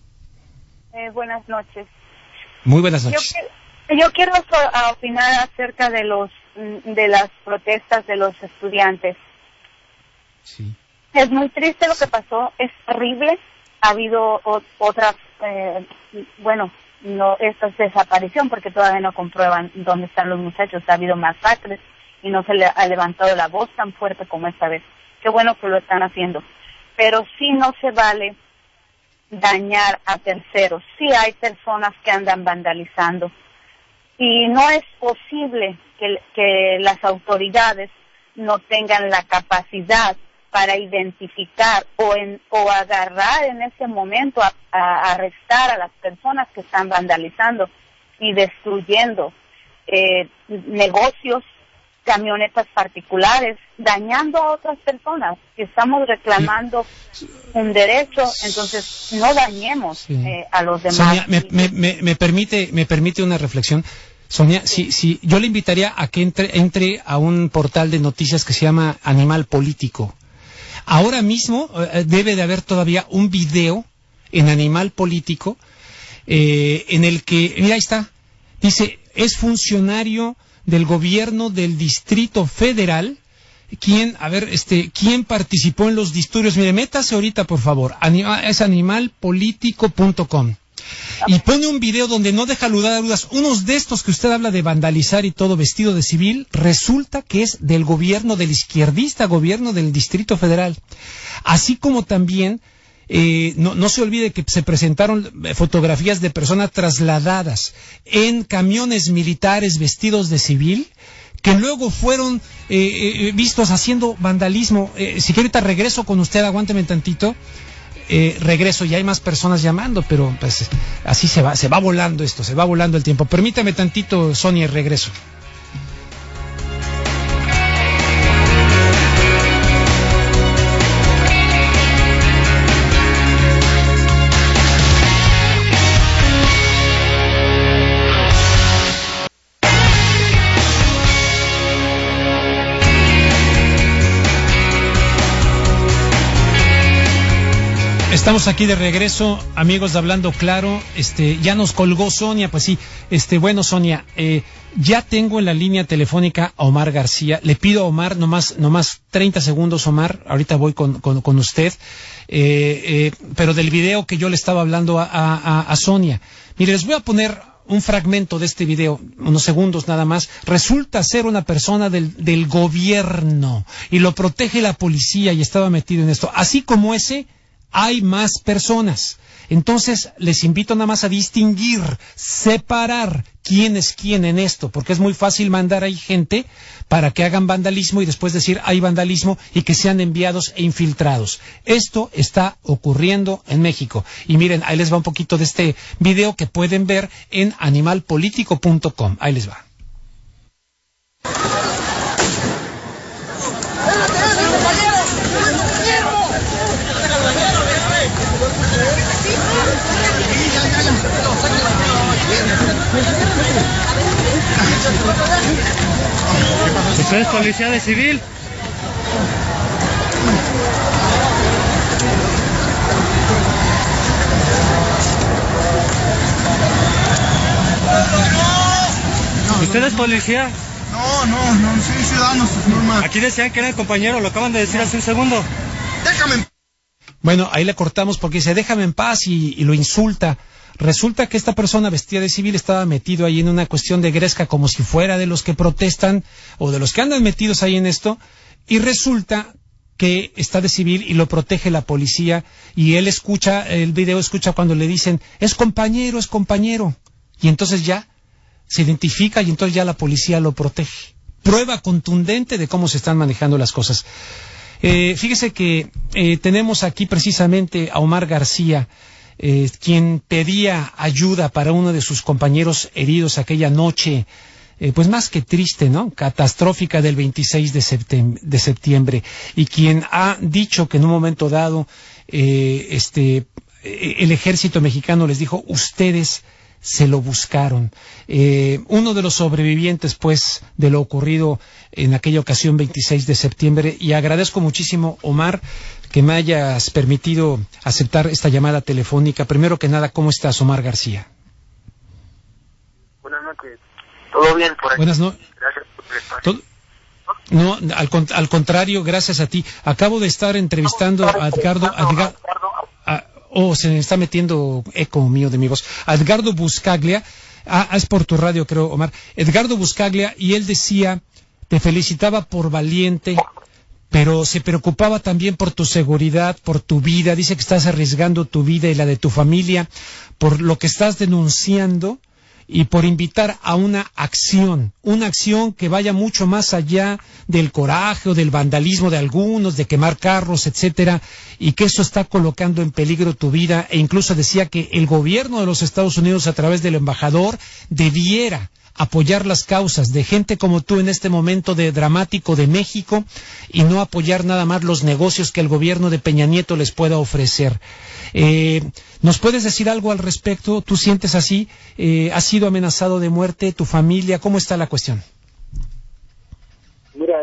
Buenas noches. Muy buenas noches. Yo quiero opinar acerca de las protestas de los estudiantes. Sí. Es muy triste lo que pasó, es horrible. Ha habido otras, esta es desaparición porque todavía no comprueban dónde están los muchachos. Ha habido masacres y no se le ha levantado la voz tan fuerte como esta vez. Qué bueno que lo están haciendo. Pero sí no se vale dañar a terceros. Sí hay personas que andan vandalizando. Y no es posible que las autoridades no tengan la capacidad para identificar o agarrar en ese momento, a arrestar a las personas que están vandalizando y destruyendo negocios, camionetas particulares, dañando a otras personas. Si estamos reclamando un derecho, entonces no dañemos a los demás. Sonia, me permite una reflexión. Sonia, sí, yo le invitaría a que entre a un portal de noticias que se llama Animal Político. Ahora mismo debe de haber todavía un video en Animal Político en el que, mira, ahí está, dice, es funcionario del gobierno del Distrito Federal, ¿quién participó en los disturbios? Mire, métase ahorita, por favor, es animalpolitico.com. Y pone un video donde no deja lugar a dudas. Unos de estos que usted habla de vandalizar y todo vestido de civil, resulta que es del gobierno del izquierdista, gobierno del Distrito Federal. Así como también, no se olvide que se presentaron fotografías de personas trasladadas en camiones militares vestidos de civil, que luego fueron vistos haciendo vandalismo. Si quiere ahorita regreso con usted, aguánteme tantito. Regreso, ya hay más personas llamando, pero pues así se va volando esto, se va volando el tiempo. Permítame tantito, Sonia, y regreso. Estamos aquí de regreso, amigos de Hablando Claro. Ya nos colgó Sonia, pues sí. Bueno, Sonia, ya tengo en la línea telefónica a Omar García. Le pido a Omar, nomás 30 segundos, Omar. Ahorita voy con usted. Pero del video que yo le estaba hablando a Sonia. Mire, les voy a poner un fragmento de este video, unos segundos nada más. Resulta ser una persona del gobierno y lo protege la policía y estaba metido en esto. Así como ese, hay más personas. Entonces, les invito nada más a distinguir, separar quién es quién en esto, porque es muy fácil mandar ahí gente para que hagan vandalismo y después decir hay vandalismo y que sean enviados e infiltrados. Esto está ocurriendo en México. Y miren, ahí les va un poquito de este video que pueden ver en animalpolitico.com. Ahí les va. ¿Usted es policía de civil? ¿Usted es policía? No, soy ciudadano, normal. Aquí decían que era el compañero, lo acaban de decir hace un segundo. Déjame. Bueno, ahí le cortamos porque dice déjame en paz y lo insulta. Resulta que esta persona vestida de civil estaba metido ahí en una cuestión de gresca como si fuera de los que protestan o de los que andan metidos ahí en esto, y resulta que está de civil y lo protege la policía, y él escucha, el video escucha cuando le dicen es compañero, y entonces ya se identifica y entonces ya la policía lo protege. Prueba contundente de cómo se están manejando las cosas. Fíjese que tenemos aquí precisamente a Omar García, quien pedía ayuda para uno de sus compañeros heridos aquella noche, pues más que triste, ¿no? Catastrófica del 26 de septiembre, y quien ha dicho que en un momento dado el ejército mexicano les dijo, ustedes se lo buscaron. Uno de los sobrevivientes, pues, de lo ocurrido en aquella ocasión, 26 de septiembre, y agradezco muchísimo, Omar, que me hayas permitido aceptar esta llamada telefónica. Primero que nada, ¿cómo estás, Omar García? Buenas noches. ¿Todo bien por aquí? Buenas noches. Gracias por el espacio. No, al contrario, gracias a ti. Acabo de estar entrevistando a Edgardo... se me está metiendo eco mío de mi voz. A Edgardo Buscaglia, es por tu radio, creo, Omar. Edgardo Buscaglia, y él decía, te felicitaba por valiente, pero se preocupaba también por tu seguridad, por tu vida. Dice que estás arriesgando tu vida y la de tu familia por lo que estás denunciando y por invitar a una acción que vaya mucho más allá del coraje o del vandalismo de algunos, de quemar carros, etcétera, y que eso está colocando en peligro tu vida. E incluso decía que el gobierno de los Estados Unidos, a través del embajador, debiera apoyar las causas de gente como tú en este momento de dramático de México y no apoyar nada más los negocios que el gobierno de Peña Nieto les pueda ofrecer. ¿Nos puedes decir algo al respecto? ¿Tú sientes así? ¿Has sido amenazado de muerte? ¿Tu familia? ¿Cómo está la cuestión? Mira,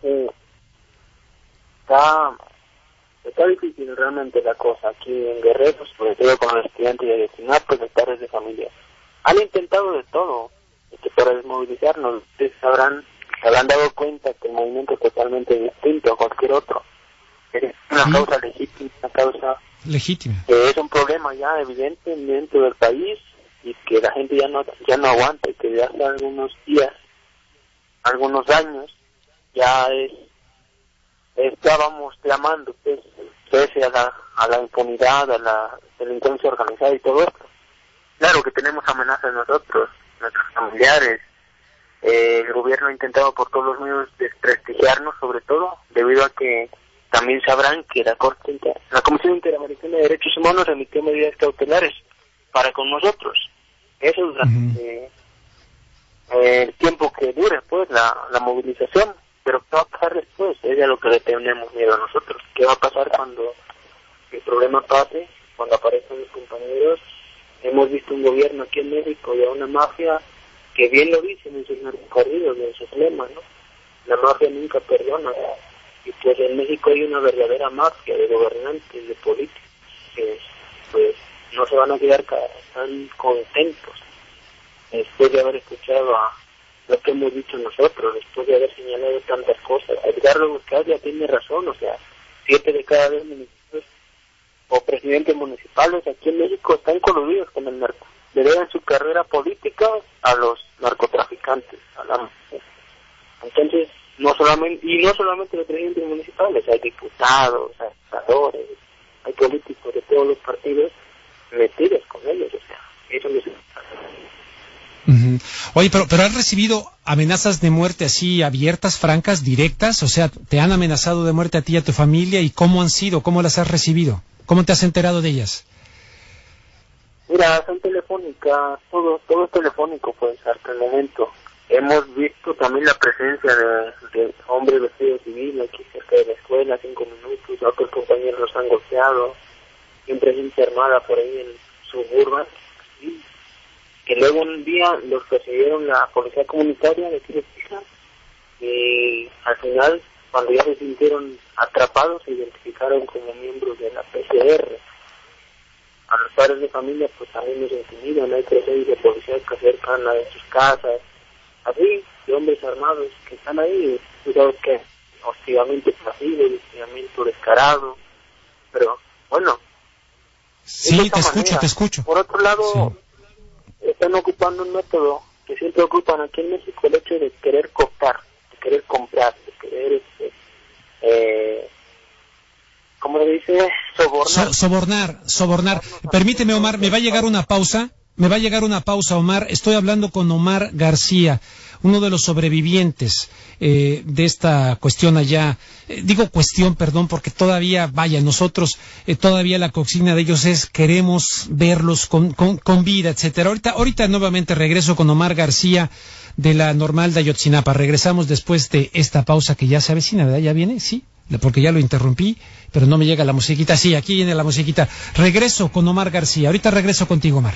está difícil realmente la cosa aquí en Guerrero, sobre todo con los estudiantes de Ayotzinapa, los padres de familia. Han intentado de todo para desmovilizarnos. Ustedes se habrán dado cuenta que el movimiento es totalmente distinto a cualquier otro. Es una causa legítima, una causa que es un problema ya evidente dentro del país y que la gente ya no aguanta, y que de hace algunos días, algunos años, ya estábamos clamando pese a la impunidad, a la delincuencia organizada y todo esto. Claro que tenemos amenazas nosotros, nuestros familiares. El gobierno ha intentado por todos los medios desprestigiarnos, sobre todo debido a que también sabrán que la Comisión Interamericana de Derechos Humanos emitió medidas cautelares para con nosotros. Eso durante el tiempo que dure, pues, la movilización. Pero ¿qué va a pasar después? Es a lo que le tenemos miedo a nosotros. ¿Qué va a pasar cuando el problema pase, cuando aparezcan los compañeros? Hemos visto un gobierno aquí en México y a una mafia que bien lo dicen en sus narcocorridos, en sus lemas, ¿no? La mafia nunca perdona. Y pues en México hay una verdadera mafia de gobernantes, de políticos, que pues no se van a quedar tan contentos después de haber escuchado a lo que hemos dicho nosotros, después de haber señalado tantas cosas. Edgardo Buscalia tiene razón, o sea, 7 de cada 10 municipios o presidentes municipales aquí en México están coludidos con el narco. Le deben su carrera política a los narcotraficantes, a la mafia. Entonces, no solamente los presidentes municipales, hay diputados, hay senadores, hay políticos de todos los partidos metidos con ellos, o sea, eso les Oye, pero ¿has recibido amenazas de muerte así abiertas, francas, directas? O sea, ¿te han amenazado de muerte a ti y a tu familia? ¿Y cómo han sido? ¿Cómo las has recibido? ¿Cómo te has enterado de ellas? Mira, son telefónicas, todo es telefónico, pues, hasta el momento. Hemos visto también la presencia de hombres vestidos civil aquí cerca de la escuela, 5 minutos, otros compañeros los han golpeado, siempre gente armada por ahí en suburban, ¿sí? Que luego un día los persiguieron la policía comunitaria de Quiroquija y al final, cuando ya se sintieron atrapados, se identificaron como miembros de la PCR. A los padres de familia pues también nos intimidan, hay 3 de policías que acercan a sus casas, así, de hombres armados que están ahí, tú sabes que hostigamiento pasivo, hostigamiento descarado, pero bueno. Sí, te escucho. Por otro lado, están ocupando un método que siempre ocupan aquí en México, el hecho de querer cooptar, de querer comprar, de querer, ¿cómo le dice? Sobornar. Permíteme, Omar, me va a llegar una pausa, Omar. Estoy hablando con Omar García, uno de los sobrevivientes de esta cuestión allá. Digo cuestión, perdón, porque todavía, nosotros, todavía la consigna de ellos es queremos verlos con vida, etcétera. Ahorita nuevamente regreso con Omar García de la Normal de Ayotzinapa. Regresamos después de esta pausa que ya se avecina, ¿verdad? ¿Ya viene? Sí, porque ya lo interrumpí, pero no me llega la musiquita. Sí, aquí viene la musiquita. Regreso con Omar García. Ahorita regreso contigo, Omar.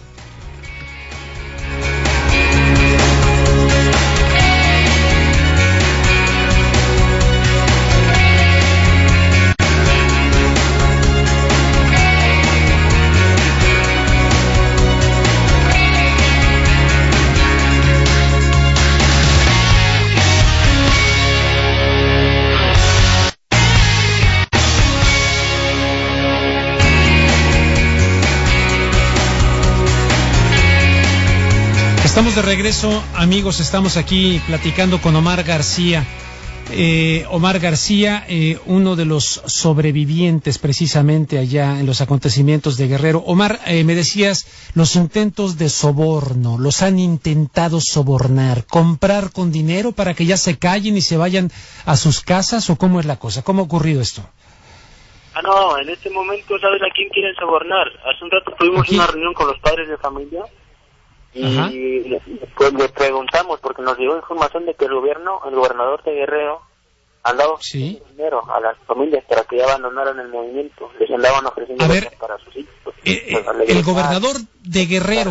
Estamos de regreso, amigos, estamos aquí platicando con Omar García. Omar García, uno de los sobrevivientes precisamente allá en los acontecimientos de Guerrero. Omar, me decías, los intentos de soborno, los han intentado sobornar, comprar con dinero para que ya se callen y se vayan a sus casas, ¿o cómo es la cosa? ¿Cómo ha ocurrido esto? No, en este momento, ¿sabes a quién quieren sobornar? Hace un rato tuvimos una reunión con los padres de familia Y pues le preguntamos, porque nos llegó información de que el gobernador de Guerrero andaba ofreciendo dinero a las familias para que ya abandonaran el movimiento. Les andaban ofreciendo dinero para sus hijos. El gobernador de Guerrero,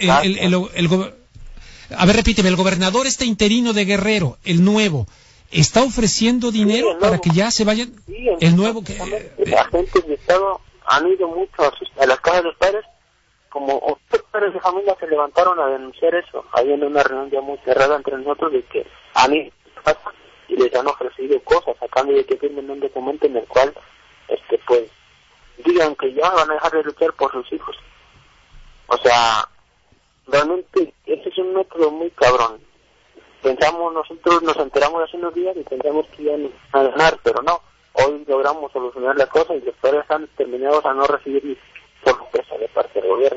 a ver, repíteme, el gobernador interino de Guerrero, el nuevo, ¿está ofreciendo dinero para que ya se vayan? Sí, el nuevo agentes de Estado han ido mucho a las casas de los padres, como otros padres de familia se levantaron a denunciar eso, ahí en una reunión ya muy cerrada entre nosotros, de que han ido y les han ofrecido cosas a cambio de que firmen un documento en el cual pues digan que ya van a dejar de luchar por sus hijos. O sea, realmente ese es un método muy cabrón. Nosotros nos enteramos hace unos días y pensamos que ya no van a ganar, pero no. Hoy logramos solucionar la cosa y los padres están determinados a no recibir ni por peso de parte del gobierno.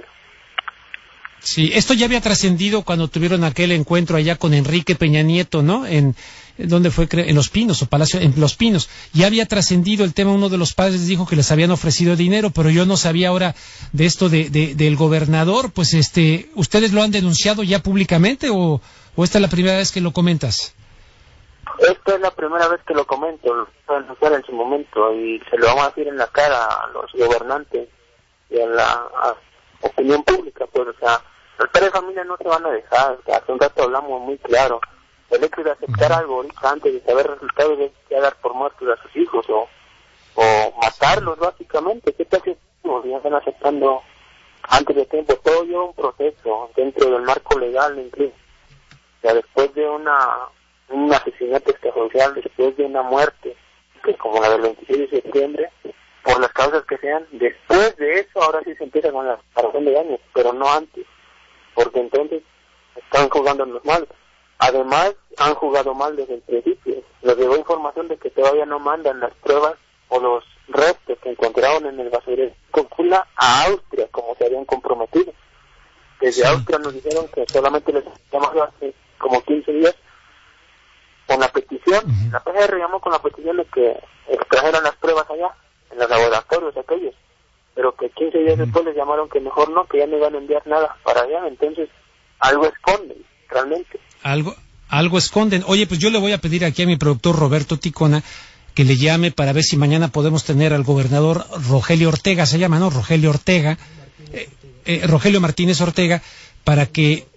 Sí, esto ya había trascendido cuando tuvieron aquel encuentro allá con Enrique Peña Nieto, ¿no? ¿Dónde fue? En Los Pinos, o Palacio, en Los Pinos. Ya había trascendido el tema, uno de los padres dijo que les habían ofrecido dinero, pero yo no sabía ahora de esto del gobernador. Pues ¿ustedes lo han denunciado ya públicamente o esta es la primera vez que lo comentas? Esta es la primera vez que lo comento, lo voy a denunciar en su momento y se lo vamos a decir en la cara a los gobernantes y a la opinión pública, pues, o sea, los padres de familia no se van a dejar. Hace un rato hablamos muy claro. El hecho de aceptar algo ahorita antes de saber resultados es ya dar por muertos a sus hijos o matarlos básicamente. ¿Qué tal si ya están aceptando antes de tiempo? Todo lleva un proceso dentro del marco legal incluso. O sea, después de un asesinato extrajudicial, después de una muerte, que como la del 26 de septiembre, por las causas que sean, después de eso ahora sí se empieza con la reparación de daños, pero no antes, porque entonces están jugándonos mal. Además, han jugado mal desde el principio. Nos llegó información de que todavía no mandan las pruebas o los restos que encontraron en el basurero con Cula a Austria, como se habían comprometido. Desde Austria nos dijeron que solamente les llamado hace como 15 días con la petición, la PCR llamó con la petición de que extrajeran las pruebas allá, en los laboratorios aquellos, pero que 15 días después les llamaron que mejor no, que ya no iban a enviar nada para allá. Entonces algo esconden realmente. Algo esconden. Oye, pues yo le voy a pedir aquí a mi productor Roberto Ticona que le llame para ver si mañana podemos tener al gobernador Rogelio Ortega, se llama, ¿no? Rogelio Ortega, Rogelio Martínez Ortega, para que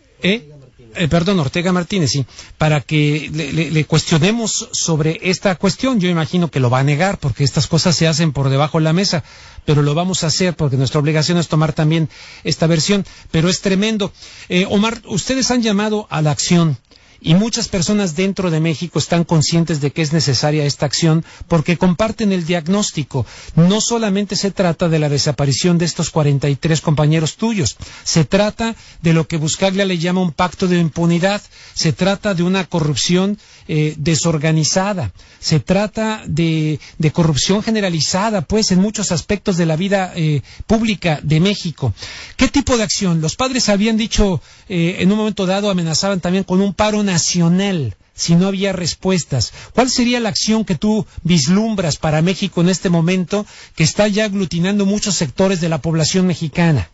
Ortega Martínez, sí, para que le cuestionemos sobre esta cuestión. Yo imagino que lo va a negar porque estas cosas se hacen por debajo de la mesa, pero lo vamos a hacer porque nuestra obligación es tomar también esta versión, pero es tremendo. Omar, ustedes han llamado a la acción y muchas personas dentro de México están conscientes de que es necesaria esta acción porque comparten el diagnóstico. No solamente se trata de la desaparición de estos 43 compañeros tuyos, se trata de lo que Buscaglia le llama un pacto de impunidad, se trata de una corrupción desorganizada, se trata de corrupción generalizada, pues, en muchos aspectos de la vida pública de México. ¿Qué tipo de acción? Los padres habían dicho, en un momento dado amenazaban también con un paro nacional si no había respuestas. ¿Cuál sería la acción que tú vislumbras para México en este momento que está ya aglutinando muchos sectores de la población mexicana?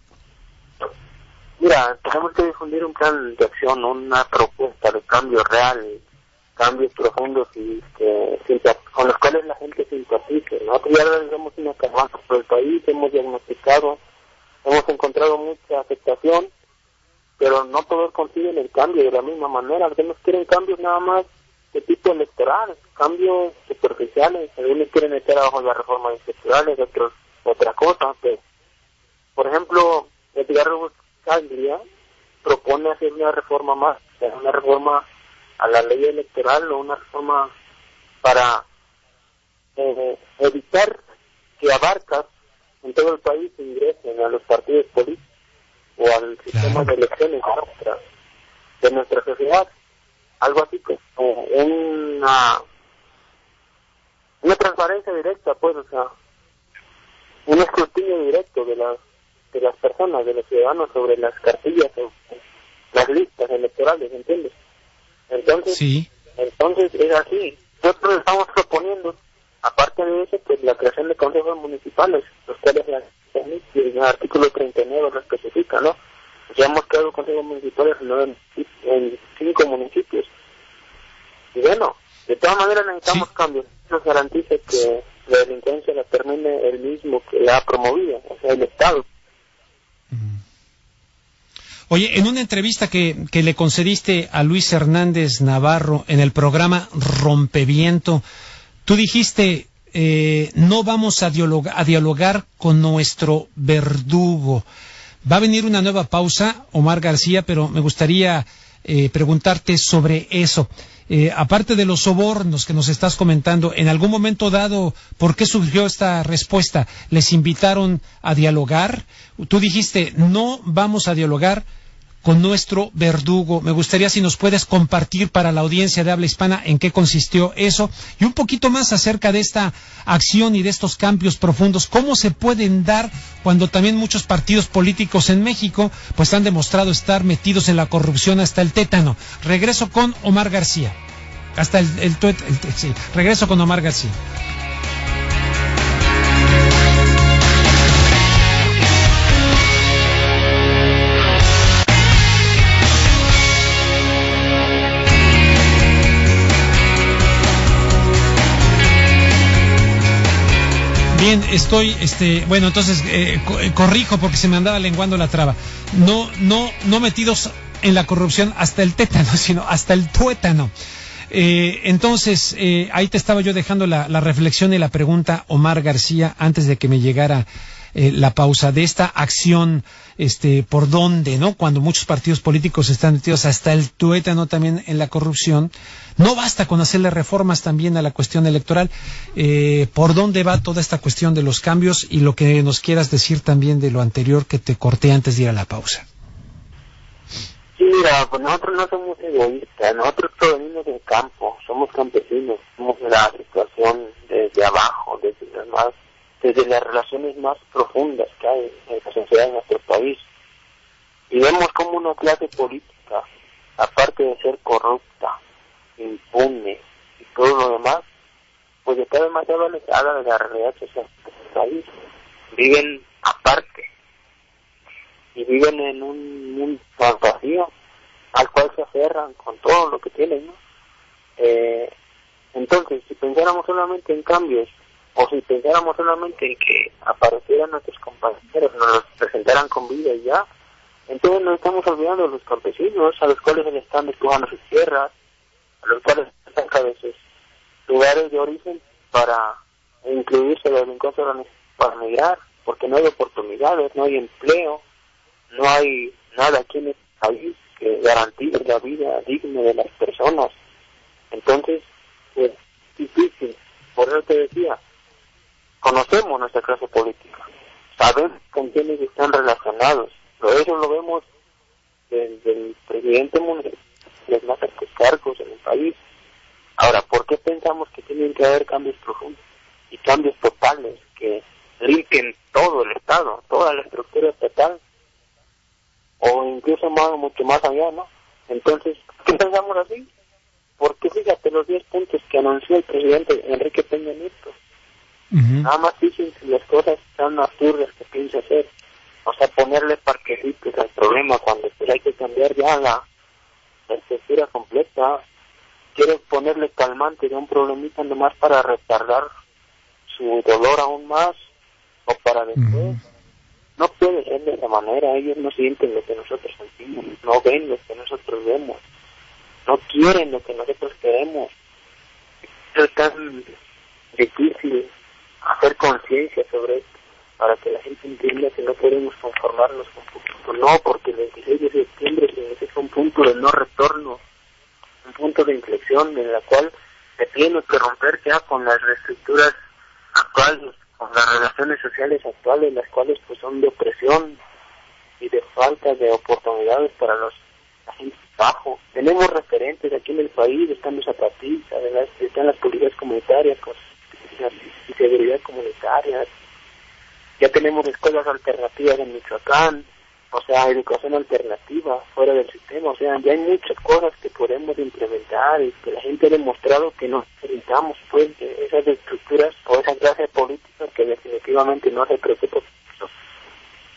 Mira, tenemos que difundir un plan de acción, una propuesta de cambio real, cambios profundos y con los cuales la gente se simpatice. Nosotros ya realizamos una caravana por el país, hemos diagnosticado, hemos encontrado mucha aceptación, pero no todos consiguen el cambio de la misma manera. Algunos quieren cambios nada más de tipo electoral, cambios superficiales. Algunos quieren echar abajo las reformas estructurales, otros otra cosa. Pues, por ejemplo, Edgar Buscaglia propone hacer una reforma más, o sea, una reforma a la ley electoral o una reforma para evitar que abarcas en todo el país ingresen a los partidos políticos o al sistema de elecciones de nuestra sociedad. Algo así como una transparencia directa, pues, o sea, un escrutinio directo de las personas, de los ciudadanos sobre las cartillas o las listas electorales, ¿entiendes? Entonces, sí. Entonces es así. Nosotros estamos proponiendo, aparte de eso, pues la creación de consejos municipales, los cuales el artículo 39 lo especifica, ¿no? Ya hemos creado consejos municipales en 5 municipios. Y bueno, de todas maneras necesitamos cambios. Nos garantiza que la delincuencia la termine el mismo que la ha promovido, o sea, el Estado. Oye, en una entrevista que le concediste a Luis Hernández Navarro en el programa Rompeviento, tú dijiste, no vamos a dialogar con nuestro verdugo. Va a venir una nueva pausa, Omar García, pero me gustaría preguntarte sobre eso. Aparte de los sobornos que nos estás comentando, en algún momento dado, ¿por qué surgió esta respuesta? ¿Les invitaron a dialogar? Tú dijiste, no vamos a dialogar con nuestro verdugo. Me gustaría si nos puedes compartir para la audiencia de habla hispana en qué consistió eso y un poquito más acerca de esta acción y de estos cambios profundos, cómo se pueden dar cuando también muchos partidos políticos en México pues han demostrado estar metidos en la corrupción hasta el tétano. Regreso con Omar García. Regreso con Omar García. Bien, bueno, entonces corrijo porque se me andaba lenguando la traba. No metidos en la corrupción hasta el tétano, sino hasta el tuétano. Entonces, ahí te estaba yo dejando la reflexión y la pregunta, Omar García, antes de que me llegara la pausa de esta acción, por dónde, ¿no? Cuando muchos partidos políticos están metidos hasta el tuétano también en la corrupción, no basta con hacerle reformas también a la cuestión electoral. ¿Por dónde va toda esta cuestión de los cambios y lo que nos quieras decir también de lo anterior que te corté antes de ir a la pausa? Sí, mira, pues nosotros no somos egoístas, nosotros provenimos del campo, somos campesinos, somos la situación desde abajo, desde las relaciones más profundas que hay en la sociedad de nuestro país. Y vemos como una clase política, aparte de ser corrupta, impune y todo lo demás, pues está demasiado alejada de la realidad social de nuestro país. Viven aparte y viven en un mundo vacío al cual se aferran con todo lo que tienen, ¿no? Entonces, si pensáramos solamente en cambios, o si pensáramos solamente en que aparecieran nuestros compañeros, nos los presentaran con vida y ya, entonces nos estamos olvidando de los campesinos, a los cuales se les están despojando sus tierras, a los cuales están cada vez sus lugares de origen para incluirse la delincuencia para migrar, porque no hay oportunidades, no hay empleo, no hay nada aquí en este país que garantice la vida digna de las personas. Entonces, es difícil. Por eso te decía, conocemos nuestra clase política, sabemos con quiénes están relacionados, pero eso lo vemos desde el presidente municipal, los más altos cargos en el país. Ahora, ¿por qué pensamos que tienen que haber cambios profundos y cambios totales que limpien todo el Estado, toda la estructura estatal, o incluso mucho más allá, ¿no? Entonces, ¿qué pensamos así? Porque fíjate los 10 puntos que anunció el presidente Enrique Peña Nieto. Nada más dicen las cosas tan absurdas que piensa hacer. O sea, ponerle parquecitos al problema cuando pues hay que cambiar ya la estructura completa. Quiere ponerle calmante a un problemita nomás para retardar su dolor aún más o para después. No puede ser de esa manera. Ellos no sienten lo que nosotros sentimos, no ven lo que nosotros vemos, no quieren lo que nosotros queremos. Es tan difícil hacer conciencia sobre esto para que la gente entienda que no podemos conformarnos con poquito. No, porque el 26 de septiembre significa un punto de no retorno, un punto de inflexión en la cual se tiene que romper ya con las estructuras actuales, con las relaciones sociales actuales, las cuales pues son de opresión y de falta de oportunidades para la gente bajo. Tenemos referentes aquí en el país, están los zapatistas, están las policías comunitarias y seguridad comunitaria. Ya tenemos escuelas alternativas en Michoacán, o sea, educación alternativa fuera del sistema, o sea, ya hay muchas cosas que podemos implementar y que la gente ha demostrado que no necesitamos pues de esas estructuras o esa clase política que definitivamente no se preocupa por eso.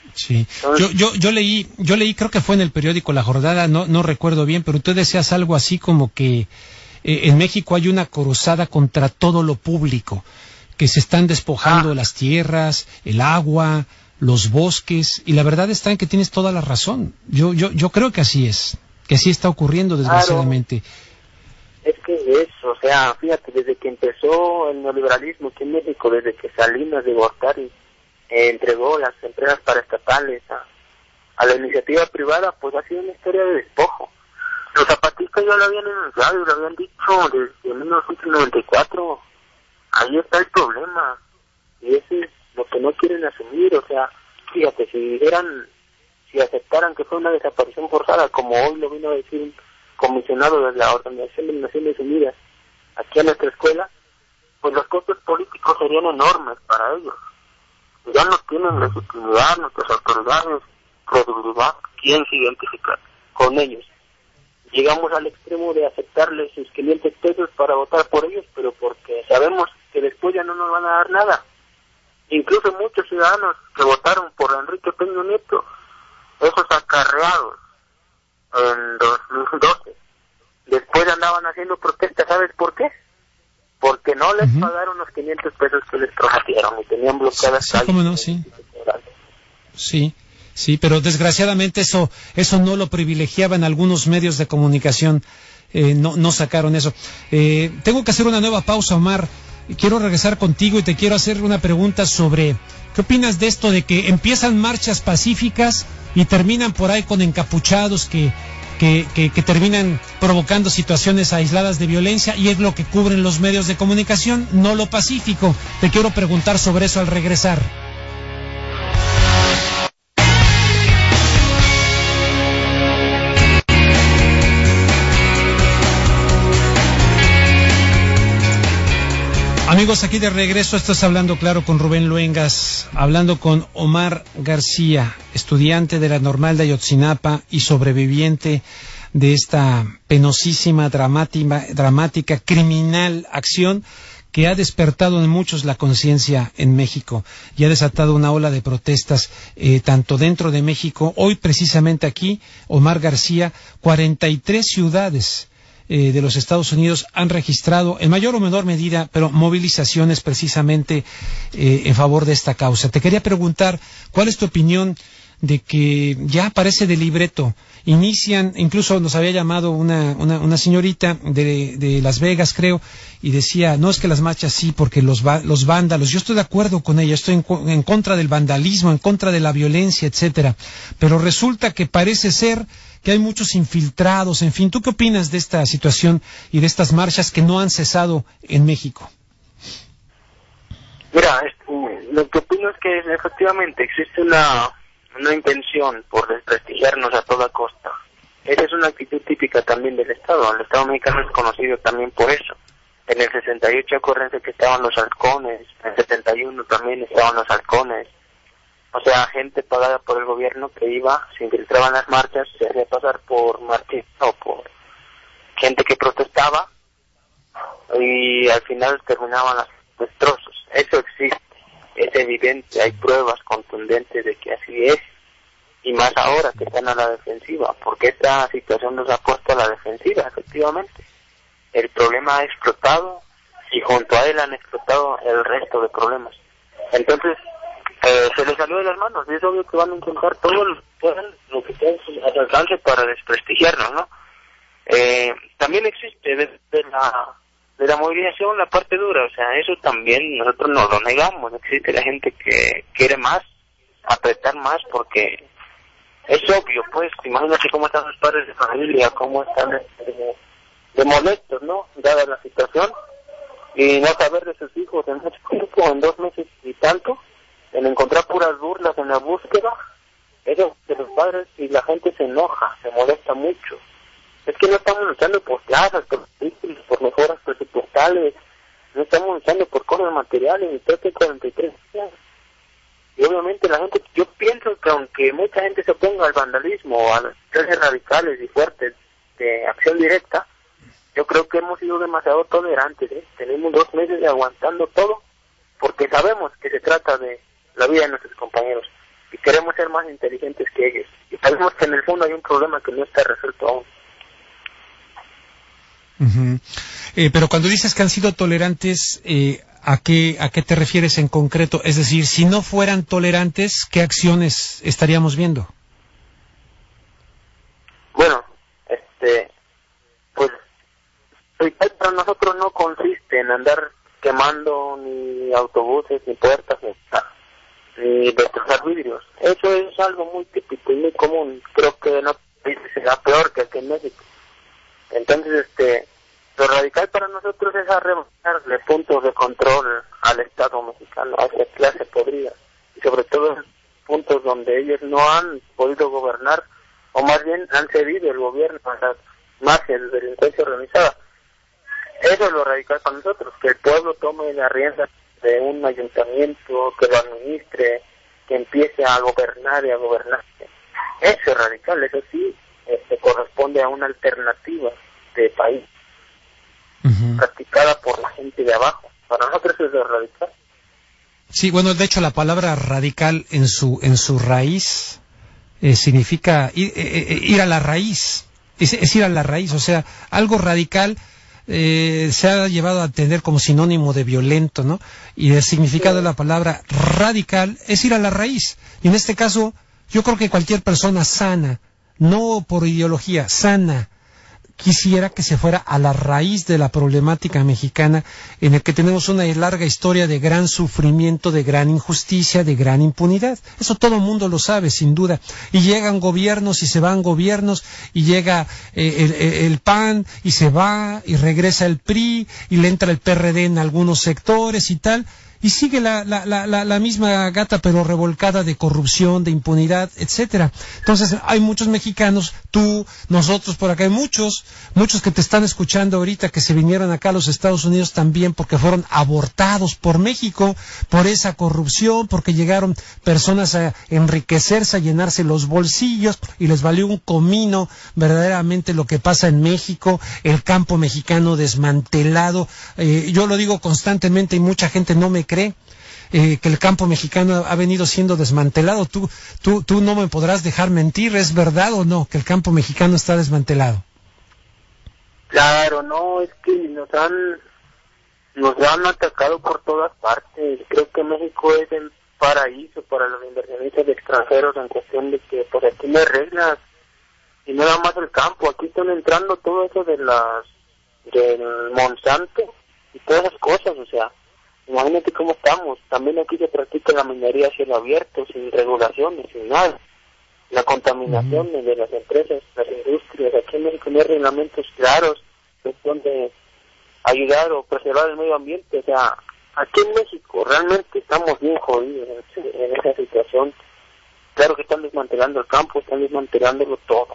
Sí, yo leí, creo que fue en el periódico La Jornada, no recuerdo bien, pero tú decías algo así como que en México hay una cruzada contra todo lo público, que se están despojando las tierras, el agua, los bosques, y la verdad está en que tienes toda la razón. Yo creo que así es, que así está ocurriendo desgraciadamente. Es que eso, o sea, fíjate, desde que empezó el neoliberalismo aquí en México, desde que Salinas de Gortari entregó las empresas paraestatales a la iniciativa privada, pues ha sido una historia de despojo. Los zapatistas ya lo habían anunciado y lo habían dicho desde 1994. Ahí está el problema, y eso es lo que no quieren asumir. O sea, fíjate, si aceptaran que fue una desaparición forzada, como hoy lo vino a decir un comisionado de la Organización de Naciones Unidas aquí en nuestra escuela, pues los costos políticos serían enormes para ellos. Ya no tienen legitimidad nuestras autoridades, credibilidad, quién se identifica con ellos. Llegamos al extremo de aceptarles sus 500 pesos para votar por ellos, pero porque sabemos que después ya no nos van a dar nada. Incluso muchos ciudadanos que votaron por Enrique Peña Nieto, esos acarreados en 2012, después andaban haciendo protestas. ¿Sabes por qué? Porque no les pagaron los 500 pesos que les prometieron y tenían bloqueadas calles. ¿Cómo no? Sí, pero desgraciadamente eso no lo privilegiaban algunos medios de comunicación, no sacaron eso. Tengo que hacer una nueva pausa, Omar. Quiero regresar contigo y te quiero hacer una pregunta sobre ¿qué opinas de esto de que empiezan marchas pacíficas y terminan por ahí con encapuchados que terminan provocando situaciones aisladas de violencia, y es lo que cubren los medios de comunicación, no lo pacífico? Te quiero preguntar sobre eso al regresar. Amigos, aquí de regreso, esto es Hablando Claro con Rubén Luengas, hablando con Omar García, estudiante de la Normal de Ayotzinapa y sobreviviente de esta penosísima, dramática, criminal acción que ha despertado en muchos la conciencia en México y ha desatado una ola de protestas, tanto dentro de México. Hoy, precisamente aquí, Omar García, 43 ciudades de los Estados Unidos han registrado, en mayor o menor medida, pero movilizaciones precisamente en favor de esta causa. Te quería preguntar, ¿cuál es tu opinión de que ya parece de libreto? Inician, incluso nos había llamado una señorita de Las Vegas, creo, y decía, no, es que las marchas sí, porque los vándalos, yo estoy de acuerdo con ella, estoy en contra del vandalismo, en contra de la violencia, etcétera, pero resulta que parece ser que hay muchos infiltrados, en fin. ¿Tú qué opinas de esta situación y de estas marchas que no han cesado en México? Mira, lo que opino es que efectivamente existe una intención por desprestigiarnos a toda costa. Esa es una actitud típica también del Estado. El Estado mexicano es conocido también por eso. En el 68 acuérdense que estaban los halcones, en el 71 también estaban los halcones. O sea, gente pagada por el gobierno que iba, se infiltraba en las marchas, se hacía pasar por marchista o por gente que protestaba, y al final terminaban los destrozos. Eso existe, es evidente, hay pruebas contundentes de que así es, y más ahora que están a la defensiva, porque esta situación nos ha puesto a la defensiva, efectivamente. El problema ha explotado, y junto a él han explotado el resto de problemas. Entonces, se les salió de las manos, y es obvio que van a intentar todo lo que tengan a su alcance para desprestigiarnos, ¿no? También existe desde la movilización la parte dura, o sea, eso también nosotros no lo negamos. Existe la gente que quiere más, apretar más, porque es obvio, pues, imagínate cómo están los padres de familia, cómo están de molestos, ¿no? Dada la situación, y no saber de sus hijos en mucho tiempo, en 2 meses y tanto, en encontrar puras burlas en la búsqueda, eso de los padres, y la gente se enoja, se molesta mucho. Es que no estamos luchando por plazas, por mejoras presupuestales, no estamos luchando por cosas materiales, ni 43 días. Y obviamente la gente, yo pienso que aunque mucha gente se oponga al vandalismo o a las clases radicales y fuertes de acción directa, yo creo que hemos sido demasiado tolerantes, ¿eh? Tenemos 2 meses de aguantando todo, porque sabemos que se trata de la vida de nuestros compañeros. y queremos ser más inteligentes que ellos. Y sabemos que en el fondo hay un problema que no está resuelto aún. Uh-huh. Pero cuando dices que han sido tolerantes, ¿a qué te refieres en concreto? Es decir, si no fueran tolerantes, ¿qué acciones estaríamos viendo? Bueno, pues para nosotros no consiste en andar quemando ni autobuses, ni puertas, ni destrozar vidrios. Eso es algo muy típico y muy común. Creo que no será peor que aquí en México. Entonces, lo radical para nosotros es arrebatarle puntos de control al Estado mexicano, a esa clase podrida, y sobre todo en puntos donde ellos no han podido gobernar, o más bien han cedido el gobierno a las mafias de delincuencia organizada. Eso es lo radical para nosotros, que el pueblo tome la rienda de un ayuntamiento, que lo administre, que empiece a gobernar y a gobernarse. Eso es radical, eso sí, corresponde a una alternativa de país, uh-huh, practicada por la gente de abajo. Para nosotros eso es lo radical. Sí, bueno, de hecho la palabra radical en su raíz significa ir a la raíz, es ir a la raíz, o sea, algo radical se ha llevado a tener como sinónimo de violento, ¿no? Y el significado de la palabra radical es ir a la raíz. Y en este caso, yo creo que cualquier persona sana, no por ideología, sana, quisiera que se fuera a la raíz de la problemática mexicana, en el que tenemos una larga historia de gran sufrimiento, de gran injusticia, de gran impunidad. Eso todo el mundo lo sabe, sin duda. Y llegan gobiernos y se van gobiernos, y llega el PAN y se va, y regresa el PRI, y le entra el PRD en algunos sectores y tal. Y sigue la misma gata pero revolcada de corrupción, de impunidad, etcétera. Entonces hay muchos mexicanos, tú, nosotros por acá, hay muchos que te están escuchando ahorita que se vinieron acá a los Estados Unidos también porque fueron abortados por México, por esa corrupción, porque llegaron personas a enriquecerse, a llenarse los bolsillos y les valió un comino verdaderamente lo que pasa en México, el campo mexicano desmantelado. Yo lo digo constantemente y mucha gente no me cree que el campo mexicano ha venido siendo desmantelado. Tú no me podrás dejar mentir, ¿es verdad o no que el campo mexicano está desmantelado? Claro, no, es que nos han atacado por todas partes. Creo que México es el paraíso para los inversionistas extranjeros en cuestión de que pues aquí no hay reglas y nada más el campo. Aquí están entrando todo eso del Monsanto y todas esas cosas, o sea, imagínate cómo estamos. También aquí se practica la minería a cielo abierto, sin regulaciones, sin nada. La contaminación de las empresas, las industrias. Aquí en México no hay reglamentos claros donde ayudar o preservar el medio ambiente. O sea, aquí en México realmente estamos bien jodidos en esa situación. Claro que están desmantelando el campo, están desmantelándolo todo.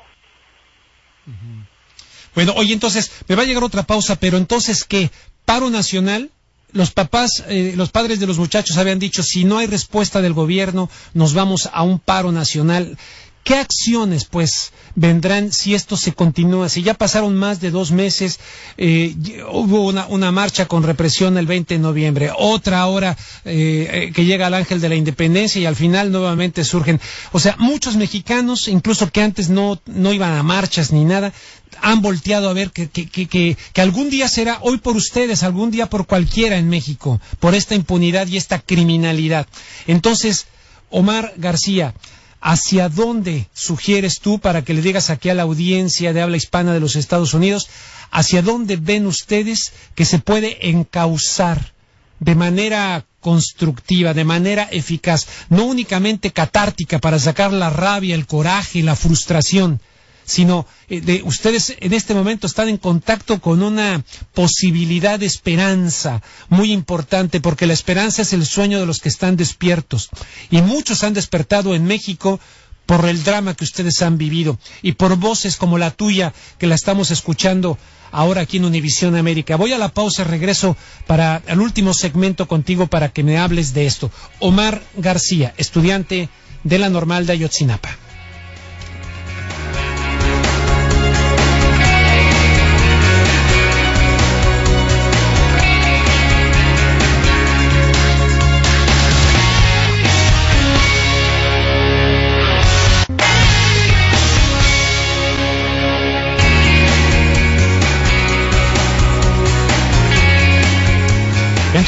Bueno, oye, entonces, me va a llegar otra pausa, pero entonces, ¿qué? ¿Paro nacional? Los papás, los padres de los muchachos habían dicho, si no hay respuesta del gobierno, nos vamos a un paro nacional. ¿Qué acciones, pues, vendrán si esto se continúa? Si ya pasaron más de 2 meses, hubo una marcha con represión el 20 de noviembre, otra ahora que llega al Ángel de la Independencia y al final nuevamente surgen. O sea, muchos mexicanos, incluso que antes no iban a marchas ni nada, han volteado a ver que algún día será hoy por ustedes, algún día por cualquiera en México, por esta impunidad y esta criminalidad. Entonces, Omar García, ¿hacia dónde sugieres tú, para que le digas aquí a la audiencia de habla hispana de los Estados Unidos, hacia dónde ven ustedes que se puede encauzar de manera constructiva, de manera eficaz, no únicamente catártica para sacar la rabia, el coraje, la frustración, sino ustedes en este momento están en contacto con una posibilidad de esperanza muy importante, porque la esperanza es el sueño de los que están despiertos, y muchos han despertado en México por el drama que ustedes han vivido, y por voces como la tuya, que la estamos escuchando ahora aquí en Univisión América. Voy a la pausa, regreso para el último segmento contigo para que me hables de esto. Omar García, estudiante de la Normal de Ayotzinapa.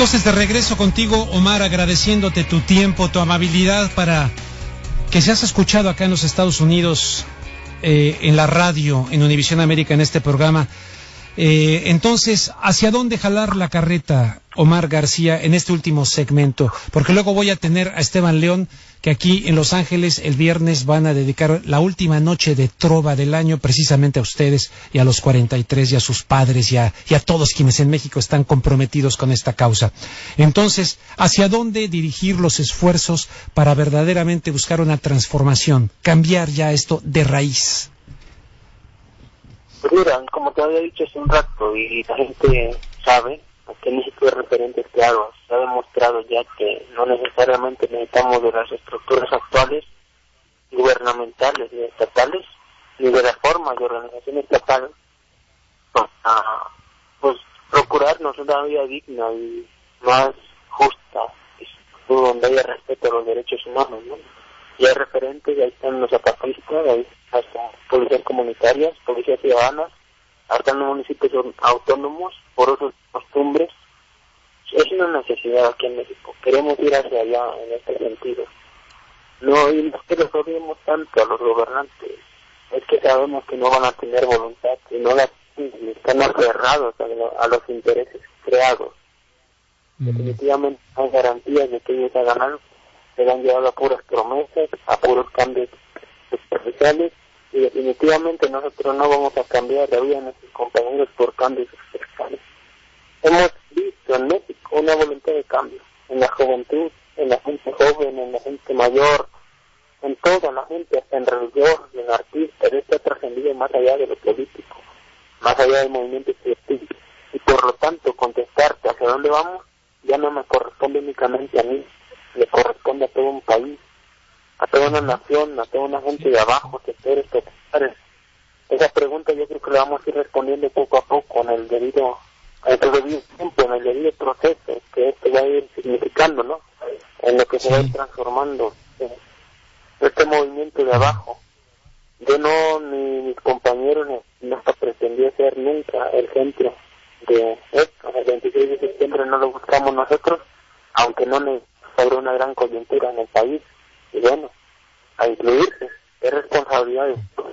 Entonces, de regreso contigo, Omar, agradeciéndote tu tiempo, tu amabilidad para que seas escuchado acá en los Estados Unidos, en la radio, en Univisión América, en este programa. Entonces, ¿hacia dónde jalar la carreta, Omar García, en este último segmento? Porque luego voy a tener a Esteban León, que aquí en Los Ángeles el viernes van a dedicar la última noche de trova del año precisamente a ustedes y a los 43 y a sus padres y a todos quienes en México están comprometidos con esta causa. Entonces, ¿hacia dónde dirigir los esfuerzos para verdaderamente buscar una transformación, cambiar ya esto de raíz? Pues mira, como te había dicho hace un rato, y la gente sabe que México es referentes claros, se ha demostrado ya que no necesariamente necesitamos de las estructuras actuales, gubernamentales y estatales, ni de las formas de organización estatal, para pues procurarnos una vida digna y más justa, donde haya respeto a los derechos humanos, ¿no? Y hay referentes, ahí están los zapatistas, ahí están policías comunitarias, policías ciudadanas, ahí están los municipios autónomos, por otras costumbres. Es una necesidad aquí en México, queremos ir hacia allá en este sentido. No, y no es que les odiemos tanto a los gobernantes, es que sabemos que no van a tener voluntad y no la tienen, están aferrados a los intereses creados. Definitivamente no hay garantías de que ellos hagan algo. Se han llevado a puras promesas, a puros cambios superficiales, y definitivamente nosotros no vamos a cambiar la vida de nuestros compañeros por cambios superficiales. Hemos visto en México una voluntad de cambio, en la juventud, en la gente joven, en la gente mayor, en toda la gente, hasta en religiosos, en artistas. Esto ha trascendido más allá de lo político, más allá del movimiento estudiantil, y por lo tanto contestarte hacia dónde vamos ya no me corresponde únicamente a mí, le corresponde a todo un país, a toda una nación, a toda una gente de abajo, sectores populares. Esa pregunta yo creo que la vamos a ir respondiendo poco a poco en el debido tiempo, en el debido proceso que esto va a ir significando, ¿no? En lo que se va a ir transformando este movimiento de abajo. Yo no, ni mis compañeros, no pretendía ser nunca el centro de esto. El 26 de septiembre no lo buscamos nosotros, aunque no sobre una gran coyuntura en el país, y bueno, a incluirse, es responsabilidad de todos.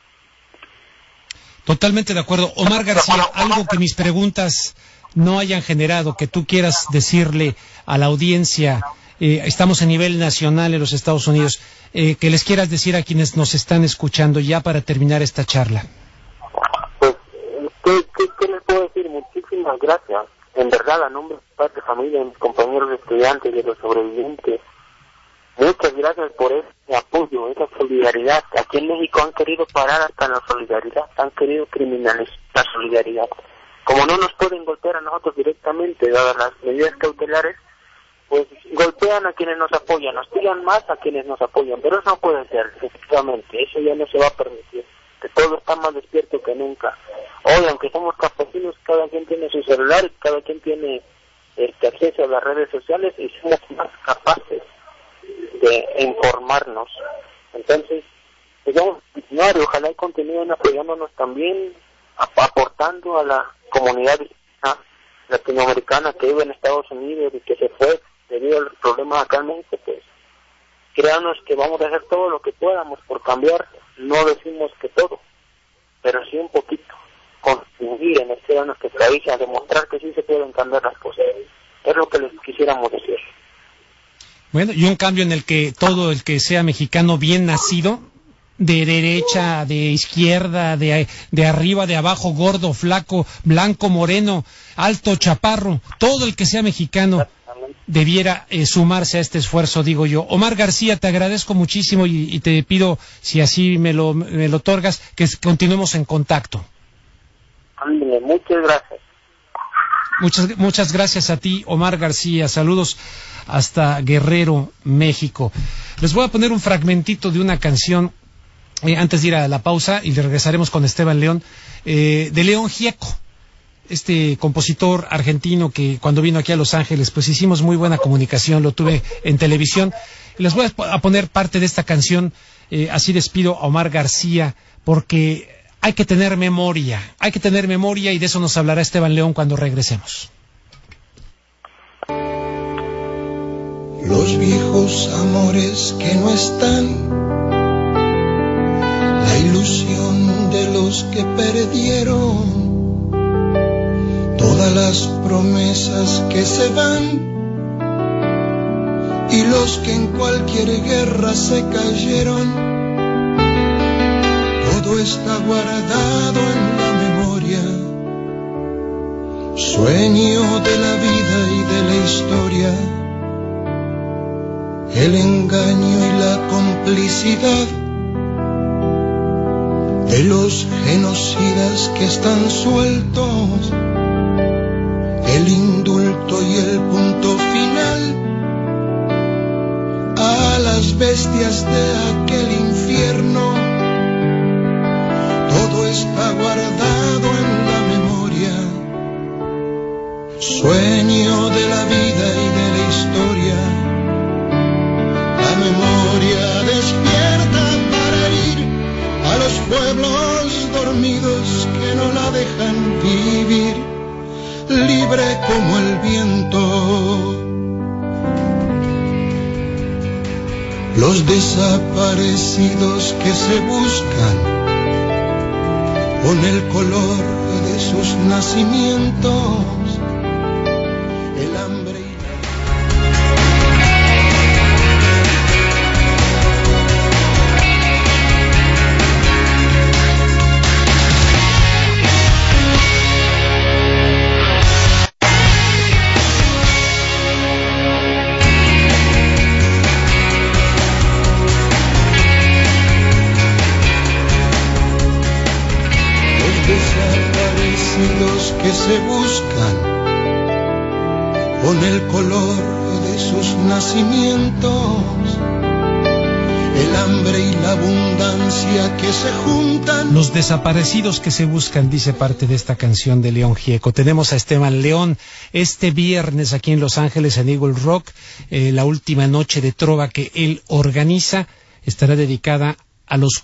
Totalmente de acuerdo. Omar García, algo que mis preguntas no hayan generado, que tú quieras decirle a la audiencia, estamos a nivel nacional en los Estados Unidos, que les quieras decir a quienes nos están escuchando ya para terminar esta charla. Pues, ¿qué les puedo decir? Muchísimas gracias. En verdad, a nombre de padre, familia, de mis compañeros estudiantes, de los sobrevivientes, muchas gracias por ese apoyo, esa solidaridad. Aquí en México han querido parar hasta la solidaridad, han querido criminalizar la solidaridad. Como no nos pueden golpear a nosotros directamente, dadas las medidas cautelares, pues golpean a quienes nos apoyan, hostigan más a quienes nos apoyan, pero eso no puede ser, efectivamente, eso ya no se va a permitir, que todo está más despierto que nunca. Hoy, aunque somos campesinos, cada quien tiene su celular, cada quien tiene acceso a las redes sociales y somos más capaces de informarnos. Entonces, pues vamos a continuar y ojalá y continúen apoyándonos también, aportando a la comunidad latinoamericana que vive en Estados Unidos y que se fue debido al problema acá en México. Pues créanos que vamos a hacer todo lo que podamos por cambiar. No decimos que todo, pero sí un poquito, contribuir en este nuestra país a demostrar que sí se pueden cambiar las cosas. Es lo que les quisiéramos decir. Bueno, y un cambio en el que todo el que sea mexicano bien nacido, de derecha, de izquierda, de arriba, de abajo, gordo, flaco, blanco, moreno, alto, chaparro, todo el que sea mexicano debiera sumarse a este esfuerzo, digo yo. Omar García, te agradezco muchísimo y te pido, si así me lo otorgas, que continuemos en contacto. Ándale, muchas gracias. Muchas gracias a ti, Omar García. Saludos hasta Guerrero, México. Les voy a poner un fragmentito de una canción antes de ir a la pausa y le regresaremos con Esteban León, de León Gieco, este compositor argentino que cuando vino aquí a Los Ángeles pues hicimos muy buena comunicación, lo tuve en televisión. Les voy a poner parte de esta canción, así despido a Omar García, porque hay que tener memoria y de eso nos hablará Esteban León cuando regresemos. los viejos amores que no están, la ilusión de los que perdieron, todas las promesas que se van, y los que en cualquier guerra se cayeron. Todo está guardado en la memoria, sueño de la vida y de la historia, el engaño y la complicidad de los genocidas que están sueltos, el indulto y el punto final a las bestias de aquel infierno. Todo está guardado en la memoria, sueño de la vida y de la historia. La memoria despierta para herir a los pueblos dormidos que no la dejan vivir, libre como el viento. Los desaparecidos que se buscan con el color de sus nacimientos, el hambre y que se buscan con el color de sus nacimientos, el hambre y la abundancia que se juntan. Los desaparecidos que se buscan, dice parte de esta canción de León Gieco. Tenemos a Esteban León este viernes aquí en Los Ángeles, en Eagle Rock, la última noche de trova que él organiza, estará dedicada a los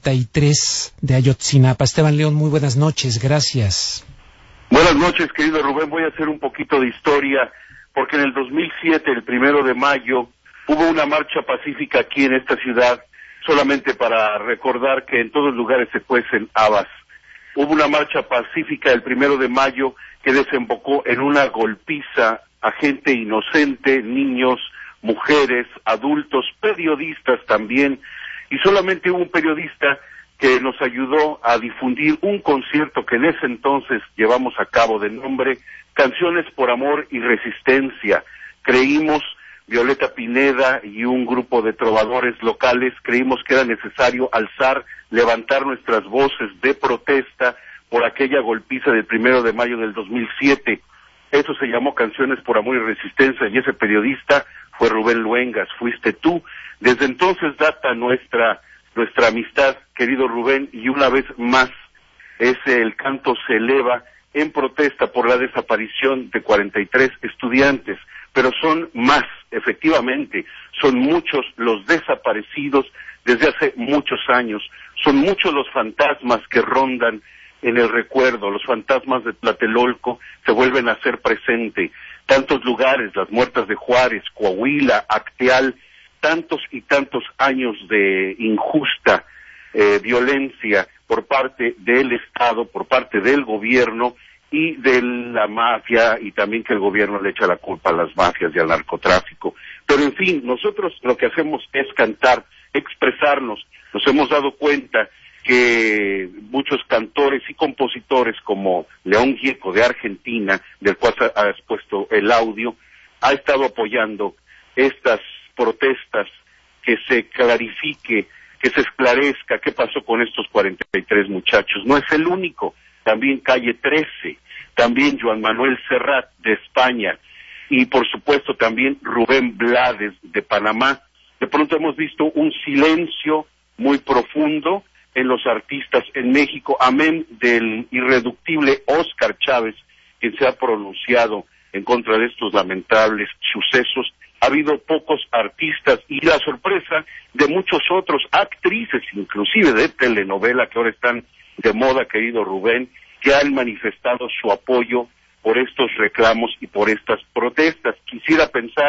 43 de Ayotzinapa. Esteban León, muy buenas noches, gracias. Buenas noches, querido Rubén. Voy a hacer un poquito de historia, porque en el 2007, el 1 de mayo, hubo una marcha pacífica aquí en esta ciudad, solamente para recordar que en todos lugares se cuecen habas. Hubo una marcha pacífica el 1 de mayo que desembocó en una golpiza a gente inocente, niños, mujeres, adultos, periodistas también, y solamente hubo un periodista que nos ayudó a difundir un concierto que en ese entonces llevamos a cabo de nombre Canciones por Amor y Resistencia. Creímos, Violeta Pineda y un grupo de trovadores locales, creímos que era necesario levantar nuestras voces de protesta por aquella golpiza del 1 de mayo del 2007. Eso se llamó Canciones por Amor y Resistencia, y ese periodista fue Rubén Luengas, fuiste tú. Desde entonces data nuestra amistad, querido Rubén, y una vez más el canto se eleva en protesta por la desaparición de 43 estudiantes, pero son más, efectivamente, son muchos los desaparecidos desde hace muchos años, son muchos los fantasmas que rondan en el recuerdo, los fantasmas de Tlatelolco se vuelven a hacer presente, tantos lugares, las muertas de Juárez, Coahuila, Acteal, tantos y tantos años de injusta violencia por parte del Estado, por parte del gobierno y de la mafia, y también que el gobierno le echa la culpa a las mafias y al narcotráfico. Pero en fin, nosotros lo que hacemos es cantar, expresarnos. Nos hemos dado cuenta que muchos cantores y compositores como León Gieco de Argentina, del cual has puesto el audio, ha estado apoyando estas protestas, que se clarifique, que se esclarezca qué pasó con estos 43 muchachos. No es el único, también Calle 13, también Joan Manuel Serrat de España, y por supuesto también Rubén Blades de Panamá. De pronto hemos visto un silencio muy profundo en los artistas en México, amén del irreductible Óscar Chávez, quien se ha pronunciado en contra de estos lamentables sucesos. Ha habido pocos artistas y la sorpresa de muchos otros, actrices inclusive de telenovela que ahora están de moda, querido Rubén, que han manifestado su apoyo por estos reclamos y por estas protestas. Quisiera pensar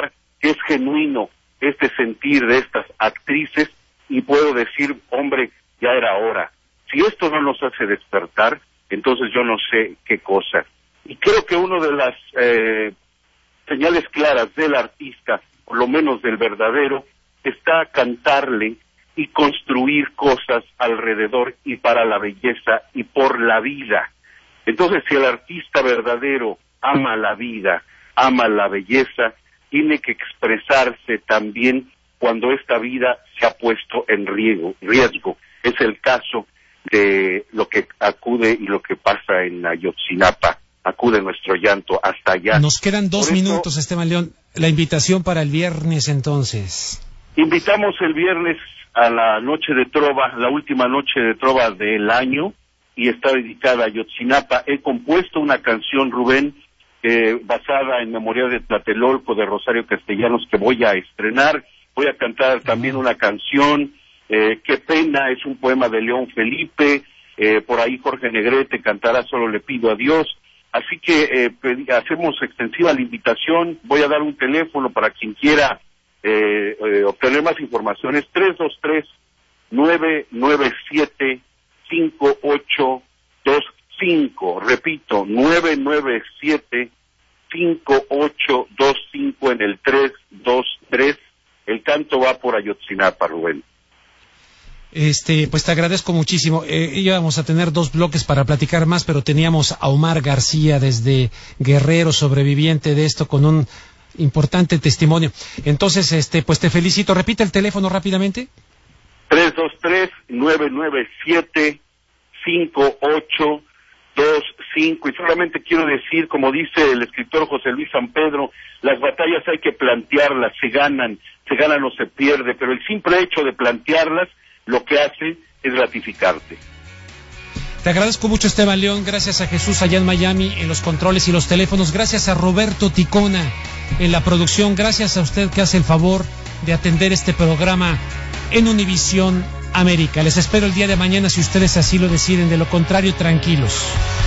que es genuino este sentir de estas actrices y puedo decir, hombre, ya era hora. Si esto no nos hace despertar, entonces yo no sé qué cosa. Y creo que una de las señales claras del artista, por lo menos del verdadero, está cantarle y construir cosas alrededor y para la belleza y por la vida. Entonces, si el artista verdadero ama la vida, ama la belleza, tiene que expresarse también cuando esta vida se ha puesto en riesgo. Es el caso de lo que acude y lo que pasa en Ayotzinapa. Acude nuestro llanto hasta allá. Nos quedan 2 minutos, Esteban León. La invitación para el viernes, entonces. Invitamos el viernes a la noche de trova, la última noche de trova del año, y está dedicada a Ayotzinapa. He compuesto una canción, Rubén, basada en Memorial de Tlatelolco de Rosario Castellanos, que voy a estrenar. Voy a cantar también una canción, Qué pena, es un poema de León Felipe. Por ahí Jorge Negrete cantará Solo le pido a Dios. Así que hacemos extensiva la invitación. Voy a dar un teléfono para quien quiera obtener más informaciones. 323-997-5825. Repito, 997-5825 en el 323. El canto va por Ayotzinapa, Rubén. Pues te agradezco muchísimo. Íbamos a tener 2 bloques para platicar más, pero teníamos a Omar García desde Guerrero, sobreviviente de esto, con un importante testimonio. Entonces, pues te felicito. Repite el teléfono rápidamente. 323-997-5825. Y solamente quiero decir, como dice el escritor José Luis San Pedro, las batallas hay que plantearlas, se gana o se pierde, pero el simple hecho de plantearlas lo que hace es gratificarte. Te agradezco mucho, Esteban León. Gracias a Jesús allá en Miami en los controles y los teléfonos. Gracias a Roberto Ticona en la producción. Gracias a usted que hace el favor de atender este programa en Univisión América. Les espero el día de mañana si ustedes así lo deciden. De lo contrario, tranquilos.